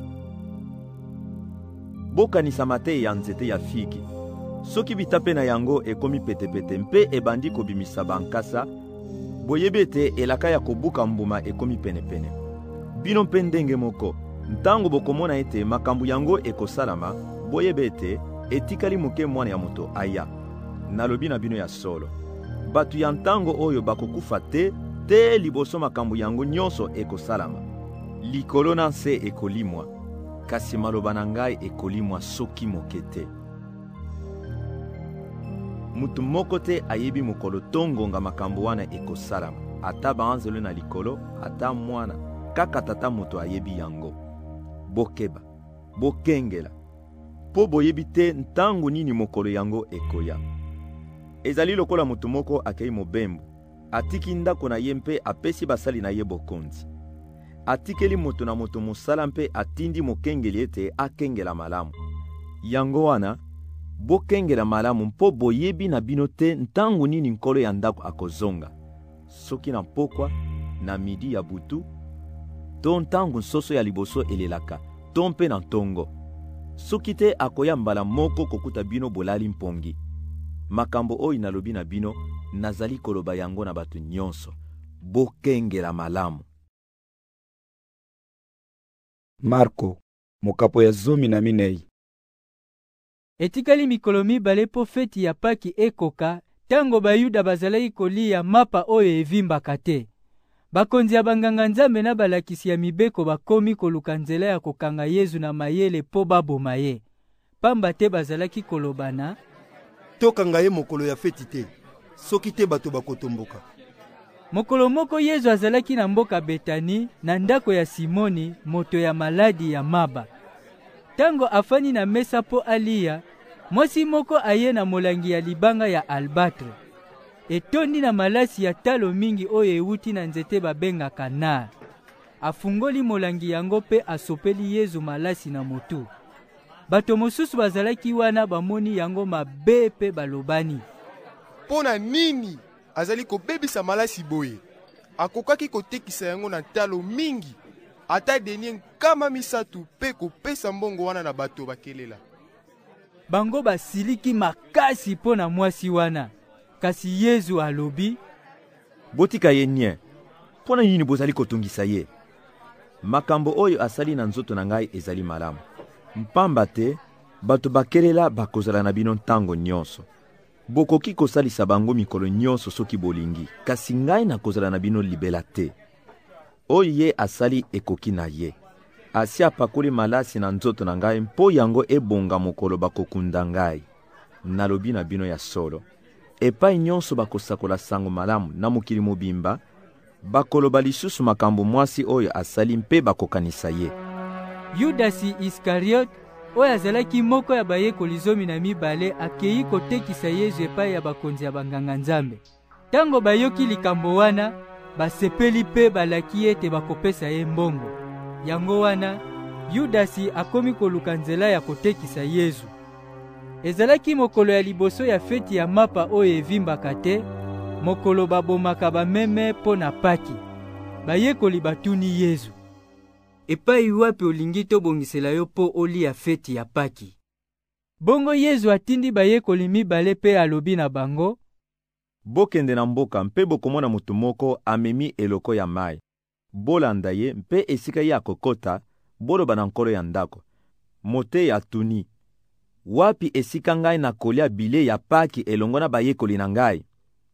Bokanisa mate ya nzete ya figi. Soki bitape na yango ekomi petepete mpe ebandi kobimisa bankasa, boyebete elaka ya kobuka mbuma ekomi penepene. Bino mpe ndenge moko, ntango bokomona ete makambo yango ekosalama, boyebete etikali moke mwana ya moto aya. Nalobi na bino ya solo. Batu ya ntango oyo bakokufa te liboso makambo yango nyonso ekosalama. Likolo na nse ekolimwa, kasi maloba na ngai ekolimwa soki moke te. Mutu moko te ayebi mokolo tongonga makambo wana ekosalama, ata baanzelo na likolo, ata mwana, kaka tata moto ayebi yango. Bokeba, bokengela, po boyebi te ntango nini mokolo yango ekoya. Ezali lokola mutu moko akei mobembo, atiki ndako na ye mpe apesi basali na ye bokonzi. Atikeli moto na moto mosala mpe atindi mokengeli ete akengela malamu. Yango wana, bokengela malamu mpo boyebi na bino te ntango nini nkolo ya ndako akozonga. Soki na pokwa, na midi ya butu, to ntango nsoso ya liboso elelaka, to mpe na ntongo. Soki te akoya mbala moko kokuta bino bolali mpongi. Makambo oyo nalobi na bino, nazali koloba yango na batu nyonso. Bokengela malamu. Marko, mokapo ya 14. Etikali mikolo mibale po feti ya Paki ekoka, tango bayuda bazalaki kolia mapa oyo evimbaka te. Bakonzi ya banganga Nzambe na balakisi ya mibeko bakomi koluka nzela ya kokanga Yesu na mayele po baboma ye. Pamba te bazalaki kolobana, tokanga ye mokolo ya feti te, soki te bato bakotomboka. Mokolo moko Yesu azalaki na mboka Betani, na ndako ya Simoni, moto ya maladi ya maba. Tango afani na mesa po alia, mwasi moko aye na molangi ya libanga ya albatre. Etondi na malasi ya talo mingi oyo ewuti na nzete babengaka nar. Afungoli molangi yango pe asopeli Yesu malasi na motu. Bato mosusu bazalaki wana bamoni yango mabe pe balobani, pona nini azali kobebisa malasi boye? Akokaki kotekisa yango na talo mingi, ata denie nkama misatu pe kopesa mbongo wana na bato bakelela. Bango basiliki makasi pona mwasi wana. Kasi Yesu alobi, botika ye nye, pona nini bozali kotungisa ye? Makambo oyo asali na nzoto na ngai ezali malamu. Mpamba te, bato bakelela bakozala na bino ntango nyonso. Bokoki kosalisa bango mikolo nyonso soki bolingi, kasi ngai nakozala na bino libela te. Oyo ye asali ekoki na ye. Asi apakoli malasi na nzoto na ngai mpo yango ebonga mokolo bakokunda ngai. Nalobi na bino ya solo. Epai nyonso bakosakola sango malamu na mokili mobimba, bakoloba lisusu makambo mwasi oyo asali mpe bakokanisa ye. Yudasi Iskariot, oyo azalaki moko ya bayekoli 12 akei kotekisa Yesu epai ya bakonzi ya banganga Nzambe. Tango bayoki likambo wana, basepeli pe balaki ete bakopesa ye mbongo. Yango wana, Yudasi akomi koluka nzela ya kotekisa Yesu. Ezalaki mokolo ya liboso ya feti ya mapa oyo evimbaka te, mokolo babomaka bameme po na Paki. Bayekoli batuni Yesu, epai wapi olingi tobongisela yo po olia feti ya Paki? Bongo Yesu atindi bayekoli mibale pe alobi na bango, bokende na mboka mpe bokomona mutu moko amemi eloko ya mai. Bolanda ye mpe esika ye akokota, boloba na nkolo ya ndako. Mote ya tuni, wapi esika ngai na kolia bile ya Paki elongo na bayekoli na ngai?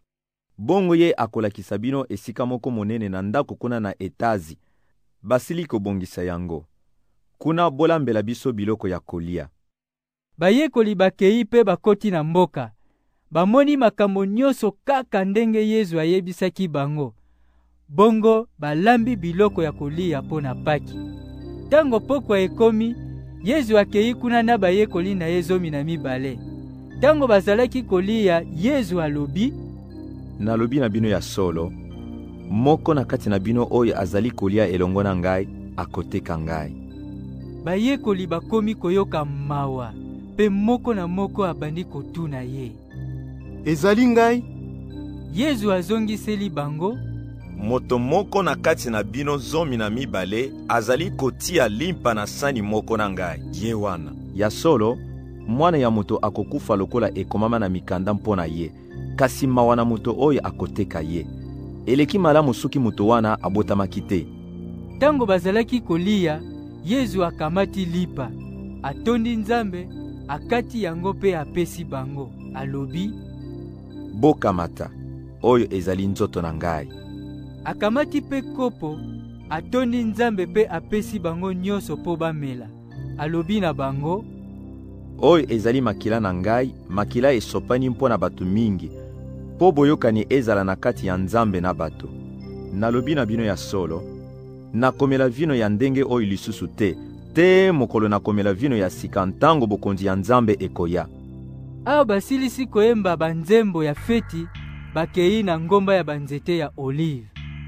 Bongo ye akolakisa bino esika moko monene na ndako kuna na etazi. Basili kobongisa yango. Kuna bolambela biso biloko ya kolia. Bayekoli bakei mpe bakoti na mboka. Bamoni makambo nyonso kaka ndenge Yesu ayebisaki bango. Bongo balambi biloko ya kolia mpo na Paki. Tango pokwa ekomi, Yesu akei kuna na bayekoli na ye 12. Tango bazalaki kolia, Yesu alobi: nalobi na bino ya solo, moko na kati na bino oyo azali kolia elongo na ngai akoteka ngai. Bayekoli bakomi koyoka mawa, pe moko na moko abandi kotuna ye: ezali ngai? Yesu azongiseli bango: moto moko na kati na bino 12 azali kotia limpa na sani moko na ngai, ye wana. Ya solo, mwana ya moto akokufa lokola ekomama na mikanda mpona ye, kasi mawa na moto oyo akoteka ye. Eleki malamu soki moto wana abotamaki te. Tango bazalaki kolia, Yesu akamati lipa, atondi Nzambe, akati yango pe apesi bango. Alobi: bokamata, oyo ezali nzoto na ngai. Akamati pe kopo, atondi Nzambe pe apesi bango nyonso po bamela. Alobi na bango: oyo ezali makila na ngai, makila esopani mpona bato mingi, po boyokani ezala na kati ya Nzambe na bato. Nalobi na bino ya solo, nakomela vino ya ndenge oyo lisusu te mokolo nakomela vino ya sika ntango bokonzi ya Nzambe ekoya. Awa basilisi koyemba banzembo ya feti, bakei na ngomba ya banzete ya olive.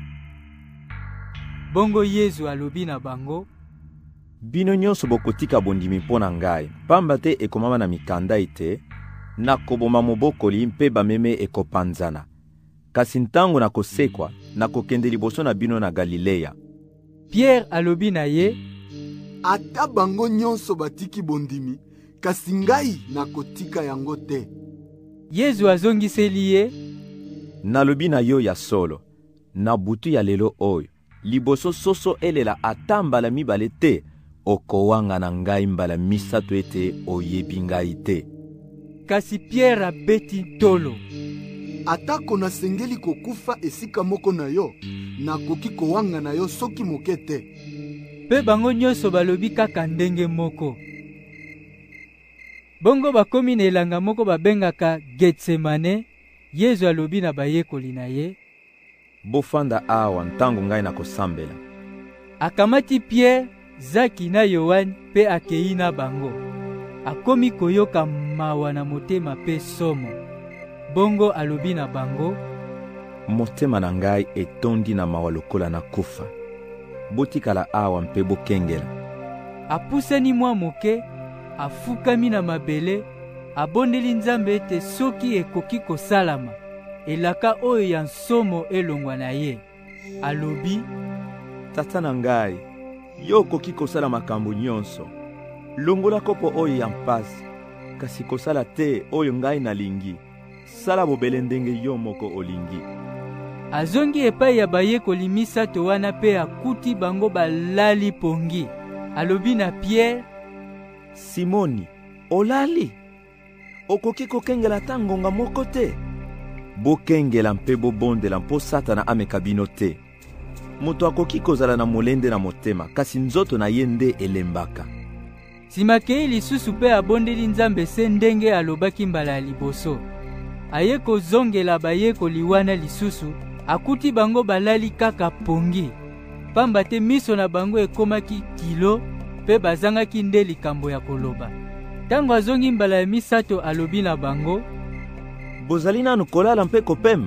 Bongo Yesu alobi na bango: bino nyonso bokotika bondimi mpo na ngai, pamba te ekomama na mikanda ete nakoboma mobokoli mpe bameme ekopanzana. Kasi ntango nakosekwa, nakokende liboso na bino na Galilea. Pierre alobi na ye: ata bango nyonso batiki bondimi, kasi ngai nakotika yango te. Yesu azongiseli ye: nalobi na yo ya solo, na butu ya lelo oyo, liboso soso elela ata mbala 2 te, okowanga na ngai mbala 3 ete oyebi ngai te. Kasi Pierre abeti tolo: atako nasengeli kokufa esika moko na yo, nakoki kowanga na yo soki moke te. Pe bango nyonso balobi kaka ndenge moko. Bongo bakomi na elanga moko babengaka Getsemane. Yesu alobi na bayekoli na ye: bofanda awa ntango ngai nakosambela. Akamati Pierre, Zaki na Yohane pe akei na bango. Akomi koyoka mawa na motema pe somo. Bongo alobi na bango: motema na ngai etondi na mawa lokola na kufa. Botikala awa mpe bokengela. Apusani mwa moke, afukami na mabele, abondeli Nzambe ete soki ekoki kosalama, elaka oyo ya nsomo elongwa na ye. Alobi: tata na ngai, yo okoki kosala makambo nyonso. Longola kopo oyo ya mpasi, kasi kosala te oyo ngai nalingi, sala bobele ndenge yo moko olingi. Azongi epai ya bayekoli 3 wana pe akuti bango balali pongi. Alobi na Pierre: Simoni, olali? Okoki kokengela ta ngonga moko te? Bokengela mpe bobondela mpo Satana ameka bino te. Moto akoki kozala na molende na motema, kasi nzoto na ye nde elembaka. Simakei lisusu pe abondeli Nzambe se ndenge alobaki mbala ya liboso. Aye kozongela bayekoli wana lisusu, akuti bango balali kaka pongi. Pamba te miso na bango ekomaki kilo, pe bazangaki nde likambo ya koloba. Tango azongi mbala ya 3 alobi na bango: bozali nanu kolala mpe kopema?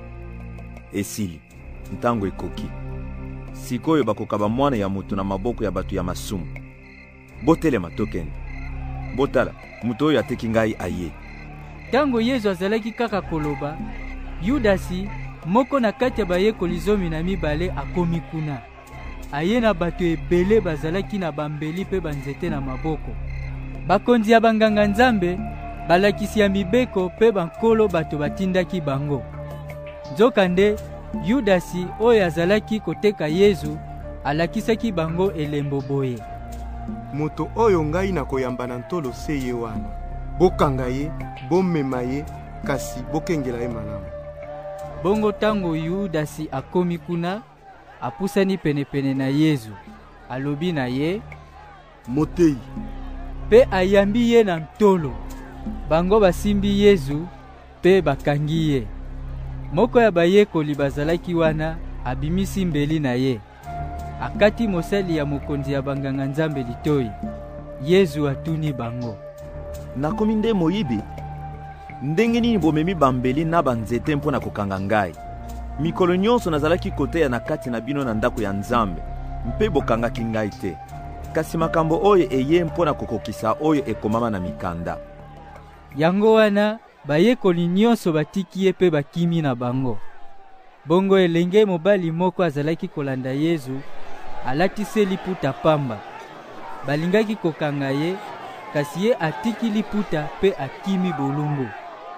Esili, ntango ekoki. Sikoyo bakokaba mwana ya moto na maboko ya bato ya masumu. Botelema tokende. Botala, muto oyo ateki ngai aye. Tango Yesu azalaki kaka koloba, Yudasi, moko na kati ya bayekoli 12 akomi kuna. Aye na bato ebele bazalaki na bambeli pe banzete na maboko. Bakonzi ya banganga Nzambe, balakisi ya mibeko pe bankolo bato batindaki bango. Nzokande, Yudasi oyo azalaki koteka Yesu, alakisaki bango elembo boye: moto oyo ngai nakoyamba na ntolo se ye wana. Bokanga ye, bomema ye, kasi bokengela ye malamu. Bongo tango Yudasi akomi kuna, apusani penepene na Yesu. Alobi na ye: Motei, mpe ayambi ye na ntolo. Bango basimbi Yesu mpe bakangi ye. Moko ya bayekoli bazalaki wana abimisi mbeli na ye. Akati mosali ya mokonzi ya banganga-nzambe litoyi. Yesu atuni bango, nakomi nde moyibi? Ndenge nini bomemi bambeli na banzete mpo na kokanga ngai? Mikolo nyonso nazalaki koteya na kati na bino na ndako ya Nzambe, mpe bokangaki ngai te. Kasi makambo oyo eye mpo na kokokisa oyo ekomama na mikanda. Yango wana bayekoli nyonso batiki ye mpe bakimi na bango. Bongo elenge mobali moko azalaki kolanda Yesu, alatise liputa pamba. Balingaki kokanga ye, kasi ye atiki liputa mpe akimi bolumbu.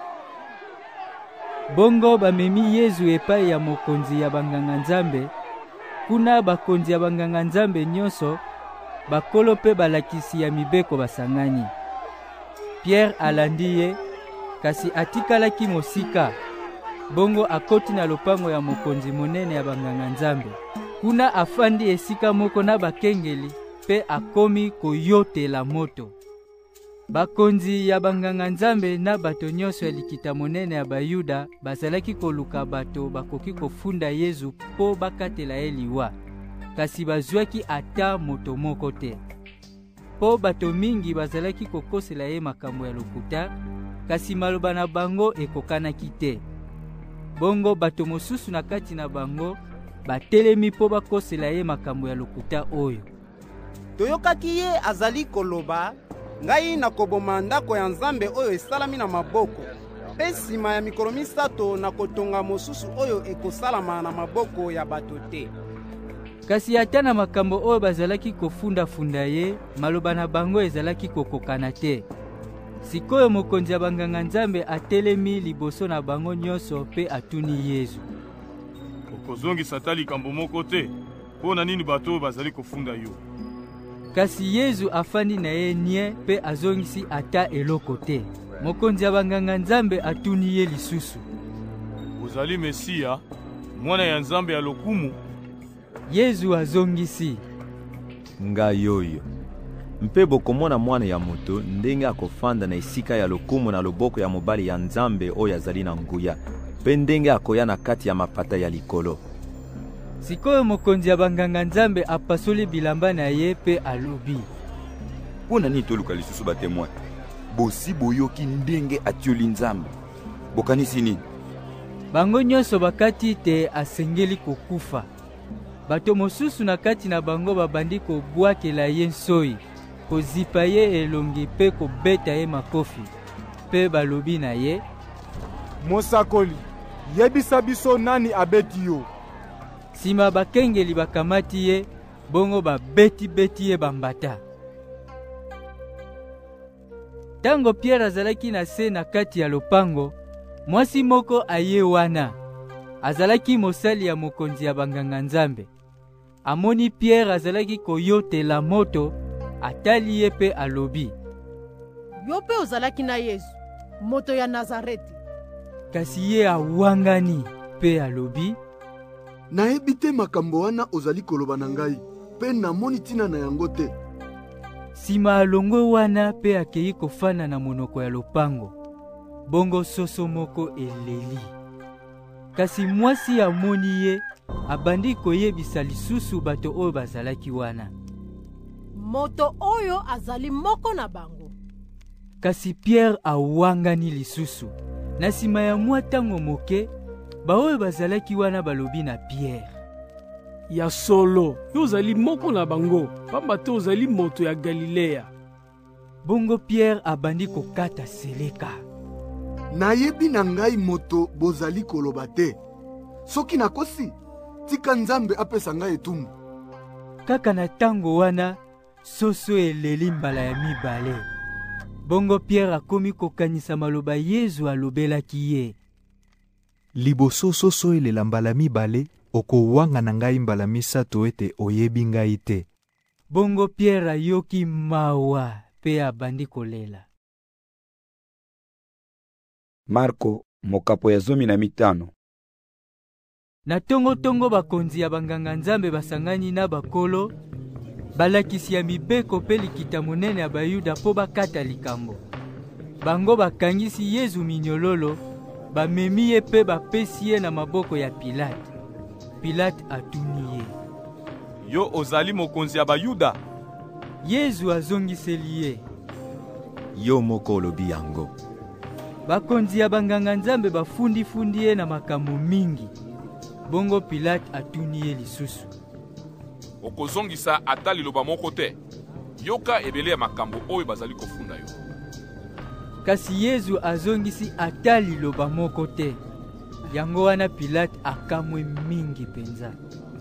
Bongo bamemi Yesu epai ya mokonzi ya banganga-nzambe. Kuna bakonzi ya banganga-nzambe nyonso, bakolo mpe balakisi ya mibeko basangani. Pierre alandi ye, kasi atikalaki mosika. Bongo akoti na lopango ya mokonzi monene ya banganga-nzambe. Kuna afandi esika moko na bakengeli mpe akomi koyotela moto. Bakonzi ya banganga-nzambe na bato nyonso ya likita monene ya Bayuda bazalaki koluka bato bakoki kofunda Yesu mpo bakatela ye liwa, kasi bazwaki ata moto moko te. Po bato mingi bazalaki kokosela ye makambo ya lokuta, kasi maloba na bango ekokanaki te. Bongo bato mosusu na kati na bango batelemi po bakosela ye makambo ya lokuta oyo. Toyokaki ye azali koloba, ngai nakoboma ndako ya Nzambe oyo esalami na maboko, mpe nsima ya mikolo 3 nakotonga mosusu oyo ekosalama na maboko ya bato te. Kasi ata na makambo oyo bazalaki kofunda-funda ye, maloba na bango ezalaki kokokana te. Sikoyo mokonzi ya banganga-nzambe atelemi liboso na bango nyonso mpe atuni Yesu, okozongisa ta likambo moko te, mpo na nini bato oyo bazali kofunda yo? Kasi Yesu afandi na ye nie mpe azongisi ata eloko te. Mokonzi ya banganga-nzambe atuni ye lisusu, ozali Mesia, mwana ya Nzambe ya lokumu? Yesu azongisi, ngai oyo. Mpe bokomona mwana ya moto ndenge akofanda na esika ya lokumu na loboko ya mobali ya Nzambe oyo azali na nguya, mpe ndenge akoya na kati ya mapata ya likolo. Sikoyo mokonzi ya banganga-nzambe apasoli bilamba na ye mpe alobi, mpona nini toluka lisusu batemoin? Bosi boyoki ndenge atioli Nzambe, bokanisi nini? Bango nyonso bakati te asengeli kokufa. Bato mosusu na kati na bango babandi kobwakela ye nsoi, kozipa ye elongi mpe kobeta ye makofi. Mpe balobi na ye, mosakoli, yebisa biso nani abeti yo? Sima bakengeli bakamati ye, bongo babeti-beti ye bambata. Tango Pierre azalaki na se na kati ya lopango, mwasi moko aye wana. Azalaki mosali ya mokonzi ya banganga-nzambe. Amoni Pierre azalaki koyotela moto, atali ye mpe alobi, yo mpe ozalaki na Yesu, moto ya Nazareti. Kasi ye awangani mpe alobi, nayebi te makambo wana ozali koloba na ngai, mpe namoni ntina na yango te. Sima alongwe wana mpe akei kofanda na monoko ya lopango. Bongo soso moko eleli. Kasi mwasi amoni ye, abandi koyebisa lisusu bato oyo bazalaki wana, moto oyo azali moko na bango. Kasi Pierre awangani lisusu. Na sima ya mwa tango moke, baoyo bazalaki wana balobi na Pierre, ya solo, yo ozali moko na bango, pamba te ozali moto ya Galilea. Bongo Pierre abandi kokata seleka, nayebi na ngai moto bozali koloba te. Soki nakosi, tika Nzambe apesa ngai etumbu. Kaka na tango wana, soso eleli mbala ya mibale. Bongo Pierre akomi kokanisa maloba Yesu alobelaki ye, liboso soso elela mbala mibale, okowanga na ngai mbala 3 ete oyebi ngai te. Bongo Pierre ayoki mawa pe abandi kolela. Marko mokapo ya 15. Na tongo bakonzi ya banganga-nzambe basangani na bakolo, balakisi ya mibeko mpe likita monene ya bayuda mpo bakata likambo. Bango bakangisi Yesu minyololo, bamemi ye mpe bapesi ye na maboko ya Pilate. Pilate atuni ye: Yo ozali mokonzi ya bayuda? Yesu azongiseli ye: Yo moko olobi yango. Bakonzi ya banganga-nzambe bafundi ye na makambo mingi. Bongo Pilate atuni ye lisusu: Okozongisa ata liloba moko te? Yoka ebele ya makambo oyo bazali kofunda yo. Kasi Yesu azongisi ata liloba moko te. Yango wana Pilate akamwe mingi penza.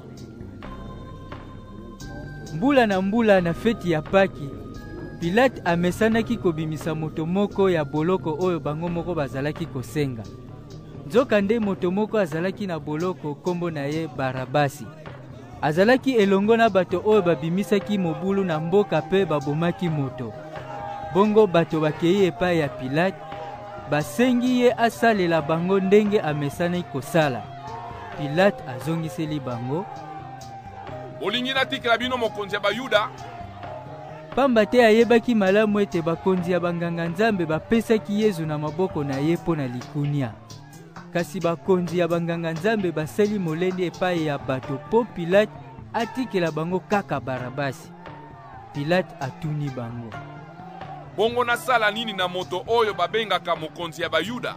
Mbula na mbula na feti ya Paki, Pilate amesanaki kobimisa moto moko ya boloko oyo bango moko bazalaki kosenga. Nzoka nde moto moko azalaki na boloko kombo na ye Barabasi. Azalaki elongo na bato oyo babimisaki mobulu na mboka pe babomaki moto. Bongo bato bakei epai ya Pilate, basengi ye asalela bango ndenge amesanaki kosala. Pilate azongiseli bango: Bolingi natikela bino mokonzi ya bayuda? Pamba te ayebaki malamu ete bakonzi ya banganga-nzambe bapesaki Yesu na maboko na ye mpo na likunia. Kasi bakonzi ya banganga-nzambe basali molende epai ya bato mpo Pilate atikela bango kaka Barabasi. Pilate atuni bango: Bongo nasala nini na moto oyo babengaka mokonzi ya bayuda?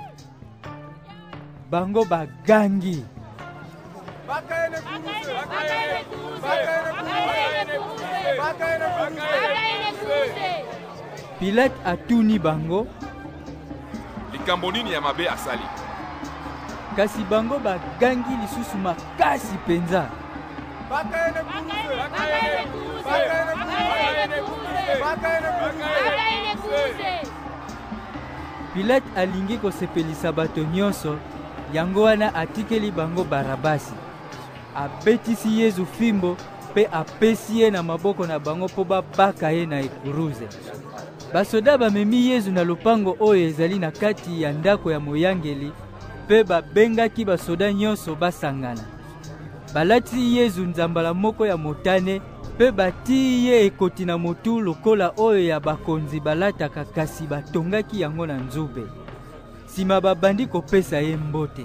Bango bagangi: Pilate atuni bango: Likambo nini ya mabe asali? Kasi bango bagangi lisusu makasi penza: Pilate alingi kosepelisa bato nyonso, yango wana atikeli bango Barabasi. Abetisi Yesu fimbo pe apesi ye na maboko na bango mpo babaka ye na ekuruze. Basoda bamemi Yesu na lopango oyo ezali na kati ya ndako ya moyangeli, pe babengaki basoda nyonso basangana. Balati Yesu nzambala moko ya motane, pe bati ye ekoti na motu lokola oyo ya bakonzi balataka, kasi batongaki yango na nzube. Sima babandi kopesa ye mbote.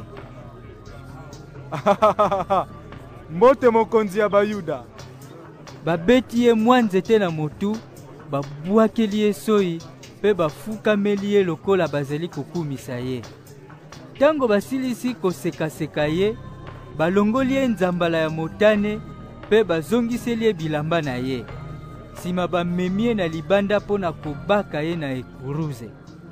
Mbote mokonzi ya bayuda. Babeti ye mwa nzete na motu, babwakeli ye soyi, pe bafukameli ye lokola bazali kokumisa ye. Tango basilisi kosekaseka ye, balongoli ye nzambala ya motane, pe bazongiseli ye bilamba na ye. Sima bamemi ye na libanda mpo na kobaka ye na ekuruze.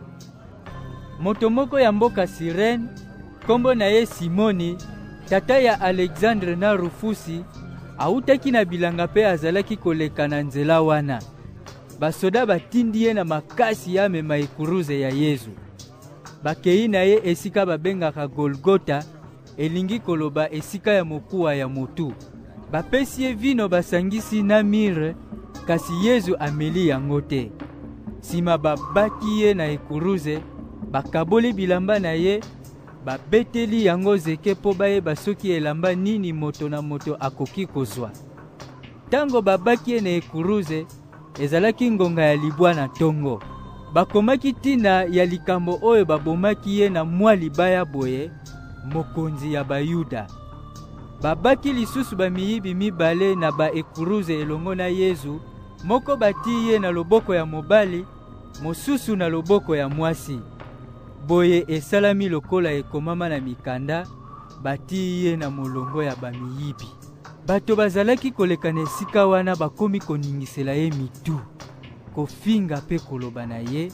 Moto moko ya mboka Sirene, kombo na ye Simoni, tata ya Alexandre na Rufusi, autaki na bilanga pe azalaki koleka na nzela wana. Basoda batindi ye na makasi ya mema ekuruze ya Yesu. Bakei na ye esika babengaka Golgota, elingi koloba esika ya mokuwa ya motu. Bapesi ye vino basangisi na mire, kasi Yesu ameli yango te. Sima babaki ye na ekuruze, bakaboli bilamba na ye, babeteli yango zeke po bayeba soki elamba nini moto na moto akoki kozwa. Tango babaki ye na ekuruze, ezalaki ngonga ya libwa na tongo. Bakomaki tina ya likambo oyo babomaki ye na mwa libaya boye, mokonzi ya bayuda. Babaki lisusu bamiyibi mibale na ba ekuruze elongo na Yesu, moko bati ye na loboko ya mobali, mosusu na loboko ya mwasi. Boye esalami lokola ekomama na mikanda, bati ye na molongo ya bamiyibi. Bato bazalaki koleka na esika wana bakomi koningisela ye mitu, kofinga pe koloba na ye: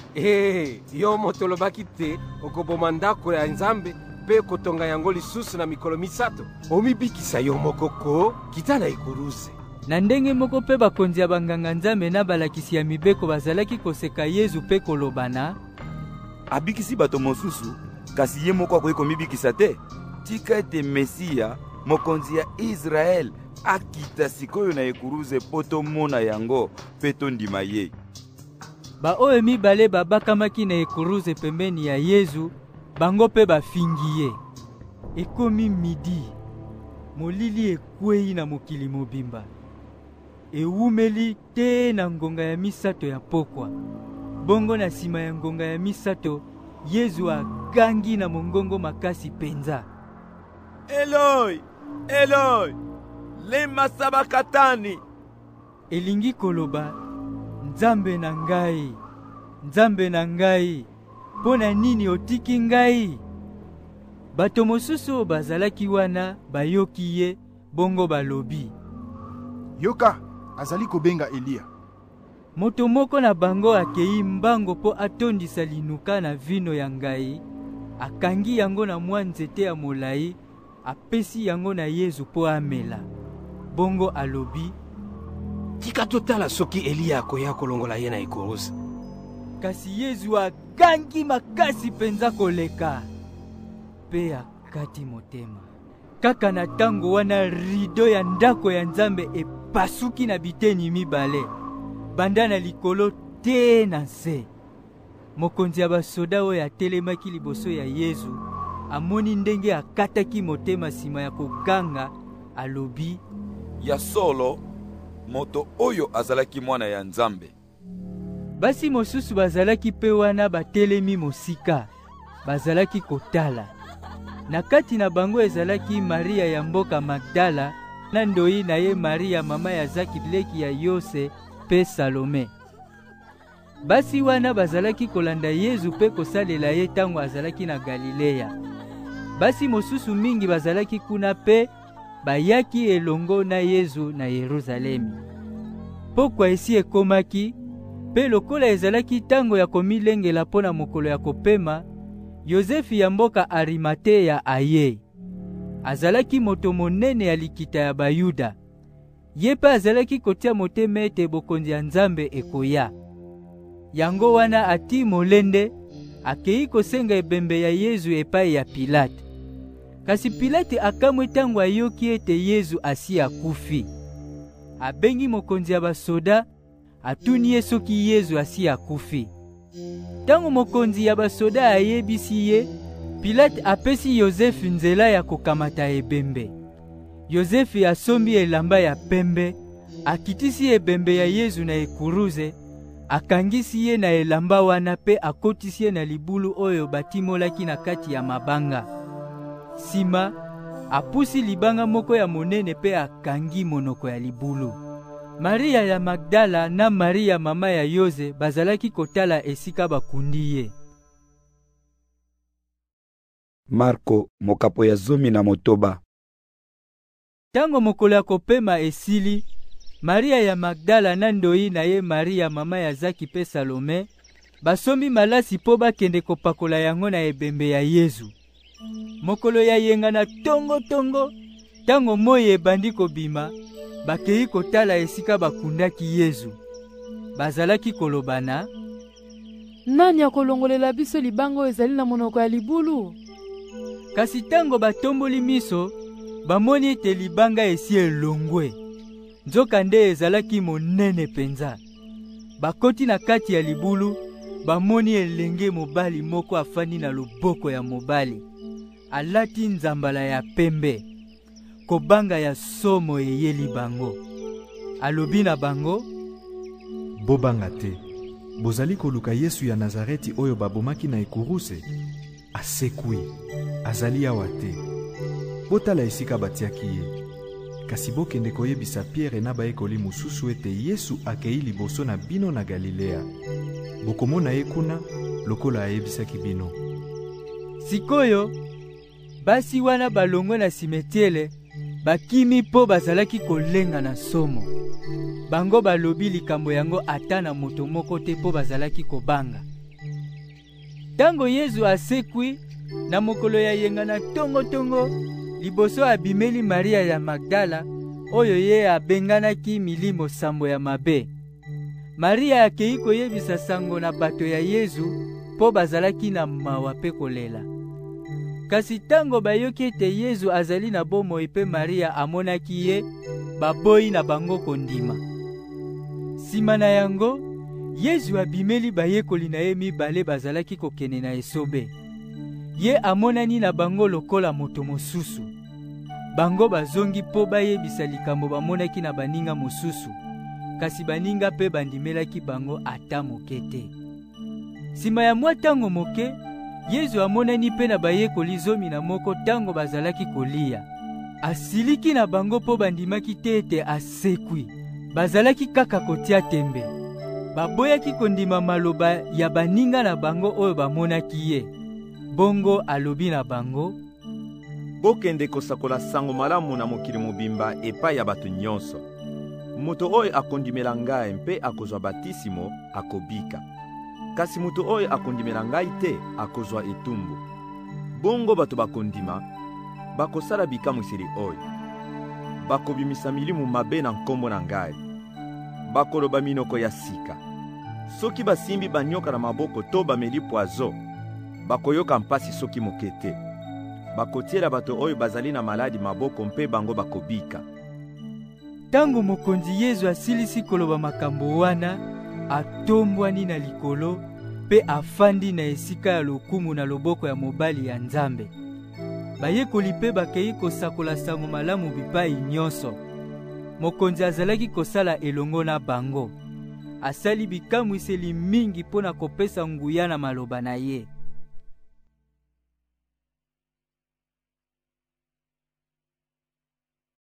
yo moto olobaki te okoboma ndako ya Nzambe pe kotonga yango lisusu na mikolo misato, omibikisa yo mokoko kita na ekuruze. Na ndenge moko pe bakonzi ya banganga-nzambe na balakisi ya mibeko bazalaki koseka Yesu pe kolobana: Abikisi bato mosusu, kasi ye moko akoki komibikisa te. Tika ete Mesiya, mokonzi ya Israel, akita sikoyo na ekuruze po tomona yango pe tondima ye. Baoyo mibale babakamaki na ekuruze pembeni ya Yesu, bango pe bafingi ye. Ekomi midi, molili ekwei na mokili mobimba. ewumeli te na ngonga ya misato ya pokwa. Bongo na nsima ya ngonga ya misato, Yesu agangi na mongongo makasi penza: Eloi, Eloi, lema sabakatani. Elingi koloba: Nzambe na ngai, Nzambe na ngai, pona nini otiki ngai? Bato mosusu bazalaki wana bayoki ye, bongo balobi: Yoka, azali kobenga Elia. Moto moko na bango akei mbango po atondisa linuka na vino ya ngai, akangi yango na mwa nzete ya molai, apesi yango na Yesu po amela. Bongo alobi: Tika totala soki Elia akoya kolongola ye na ekorosi. Kasi Yesu agangi makasi penza koleka, pe akati motema. Kaka na tango wana rido ya ndako ya Nzambe epasuki na biteni mibale, banda na likolo te na nse. Mokonzi ya basoda oyo atelemaki liboso ya Yesu amoni ndenge akataki motema nsima ya koganga, alobi: Ya solo, moto oyo azalaki mwana ya Nzambe. Basi mosusu bazalaki pe wana batelemi mosika, bazalaki kotala. Na kati na bango ezalaki Maria ya mboka Magdala, na ndoi na ye Maria mama ya Zaki bileki ya Yose pe Salome. Basi wana bazalaki kolanda Yesu pe kosalela ye tango azalaki na Galilea. Basi mosusu mingi bazalaki kuna pe bayaki elongo na Yesu na Yerusalemi. Pokwa esi ekomaki, pe lokola ezalaki tango ya komilengela pona mokolo ya kopema, Yozefi ya mboka Arimateya aye. Azalaki moto monene ya likita ya Bayuda. Ye pe azalaki kotia motema ete bokonzi ya Nzambe ekoya. Yango wana ati molende, akei kosenga ebembe ya Yesu epai ya Pilate. Kasi Pilate akamwe tango ayoki ete Yesu asi akufi. Abengi mokonzi ya basoda, atuni ye soki Yesu asi akufi. Tango mokonzi ya basoda ayebisi ye, Pilate apesi Yozefi nzela ya kokamata ebembe. Yozefi asombi elamba ya pembe, akitisi ebembe ya Yesu na ekuruze, akangisi ye na elamba wana pe akotisi ye na libulu oyo batimolaki na kati ya mabanga. Sima, apusi libanga moko ya monene pe akangi monoko ya libulu. Maria ya Magdala na Maria mama ya Yose bazalaki kotala esika bakundi ye. Marko mokapo ya 19. Tango mokolo ya kopema esili, Maria ya Magdala na ndoi na ye Maria mama ya Zaki pe Salome basombi malasi po bakende kopakola yango na ebembe ya Yesu. Mokolo ya yenga na tongo, tango moyi ebandi kobima, bakei kotala esika bakundaki Yesu. Bazalaki kolobana: Nani akolongolela biso libango ezali na monoko ya libulu? Kasi tango batomboli miso, bamoni ete libanga esi elongwe. Nzoka nde ezalaki monene penza. Bakoti na kati ya libulu, bamoni elenge mobali moko afandi na loboko ya mobali. Alati nzambala ya pembe, kobanga ya somo eyeli bango. Alobi na bango: Bobanga te, bozali koluka Yesu ya Nazareti oyo babomaki na ekuruse. Asekwi, azali awa te. Botala esika batiaki ye. Kasi bokende koyebisa Pierre na baekoli mosusu ete Yesu akei liboso na bino na Galilea. Bokomona ye kuna lokola ayebisaki bino. Sikoyo, basi wana balongwe na simetiele, bakimi po bazalaki kolenga na somo. Bango balobi likambo yango ata na moto moko te po bazalaki kobanga. Tango Yesu asekwi, na mokolo ya yenga na tongo, liboso abimeli Maria ya Magdala, oyo ye abenganaki milimo sambo ya mabe. Maria akei koyebisa sango na bato ya Yesu po bazalaki na mawa pe kolela. Kasi tango bayoki ete Yesu azali na bomoi pe Maria amonaki ye, baboyi na bango kondima. Sima na yango, Yesu abimeli bayekoli na ye mibale bazalaki kokende na esobe. Ye amonani na bango lokola moto mosusu. Bango bazongi po bayebisa likambo bamonaki na baninga mosusu. kasi baninga mpe bandimelaki bango ata moke te. Nsima ya mwa ntango moke, Yesu amonani mpe na bayekoli 11 ntango bazalaki kolia. Asiliki na bango mpo bandimaki te ete asekwi. Bazalaki kaka kotia tembe. Baboyaki kondima maloba ya baninga na bango oyo bamonaki ye. Bongo alobi na bango: bokende kosakola sango malamu na mokili mobimba epai ya bato nyonso. Moto oyo akondimela ngai mpe akozwa batisimo akobika. Kasi moto oyo akondimela ngai te akozwa etumbu. Bongo bato bakondima bakosala bikamwiseli oyo. Bakobimisa milimu mabe na nkombo na ngai. Bakoloba minoko ya sika. Soki basimbi banyoka na maboko to bameli poazo, bakoyoka mpasi soki moke te. Bakotiela bato oyo bazali na maladi maboko mpe bango bakobika. Tango mokonzi Yesu asilisi koloba makambo wana, atombwani na likolo mpe afandi na esika ya lokumu na loboko ya mobali ya Nzambe. Bayekoli mpe bakei kosakola sango malamu bipai nyonso. Mokonzi azalaki kosala elongo na bango. Asali bikamwiseli mingi mpo na kopesa nguya na maloba na ye.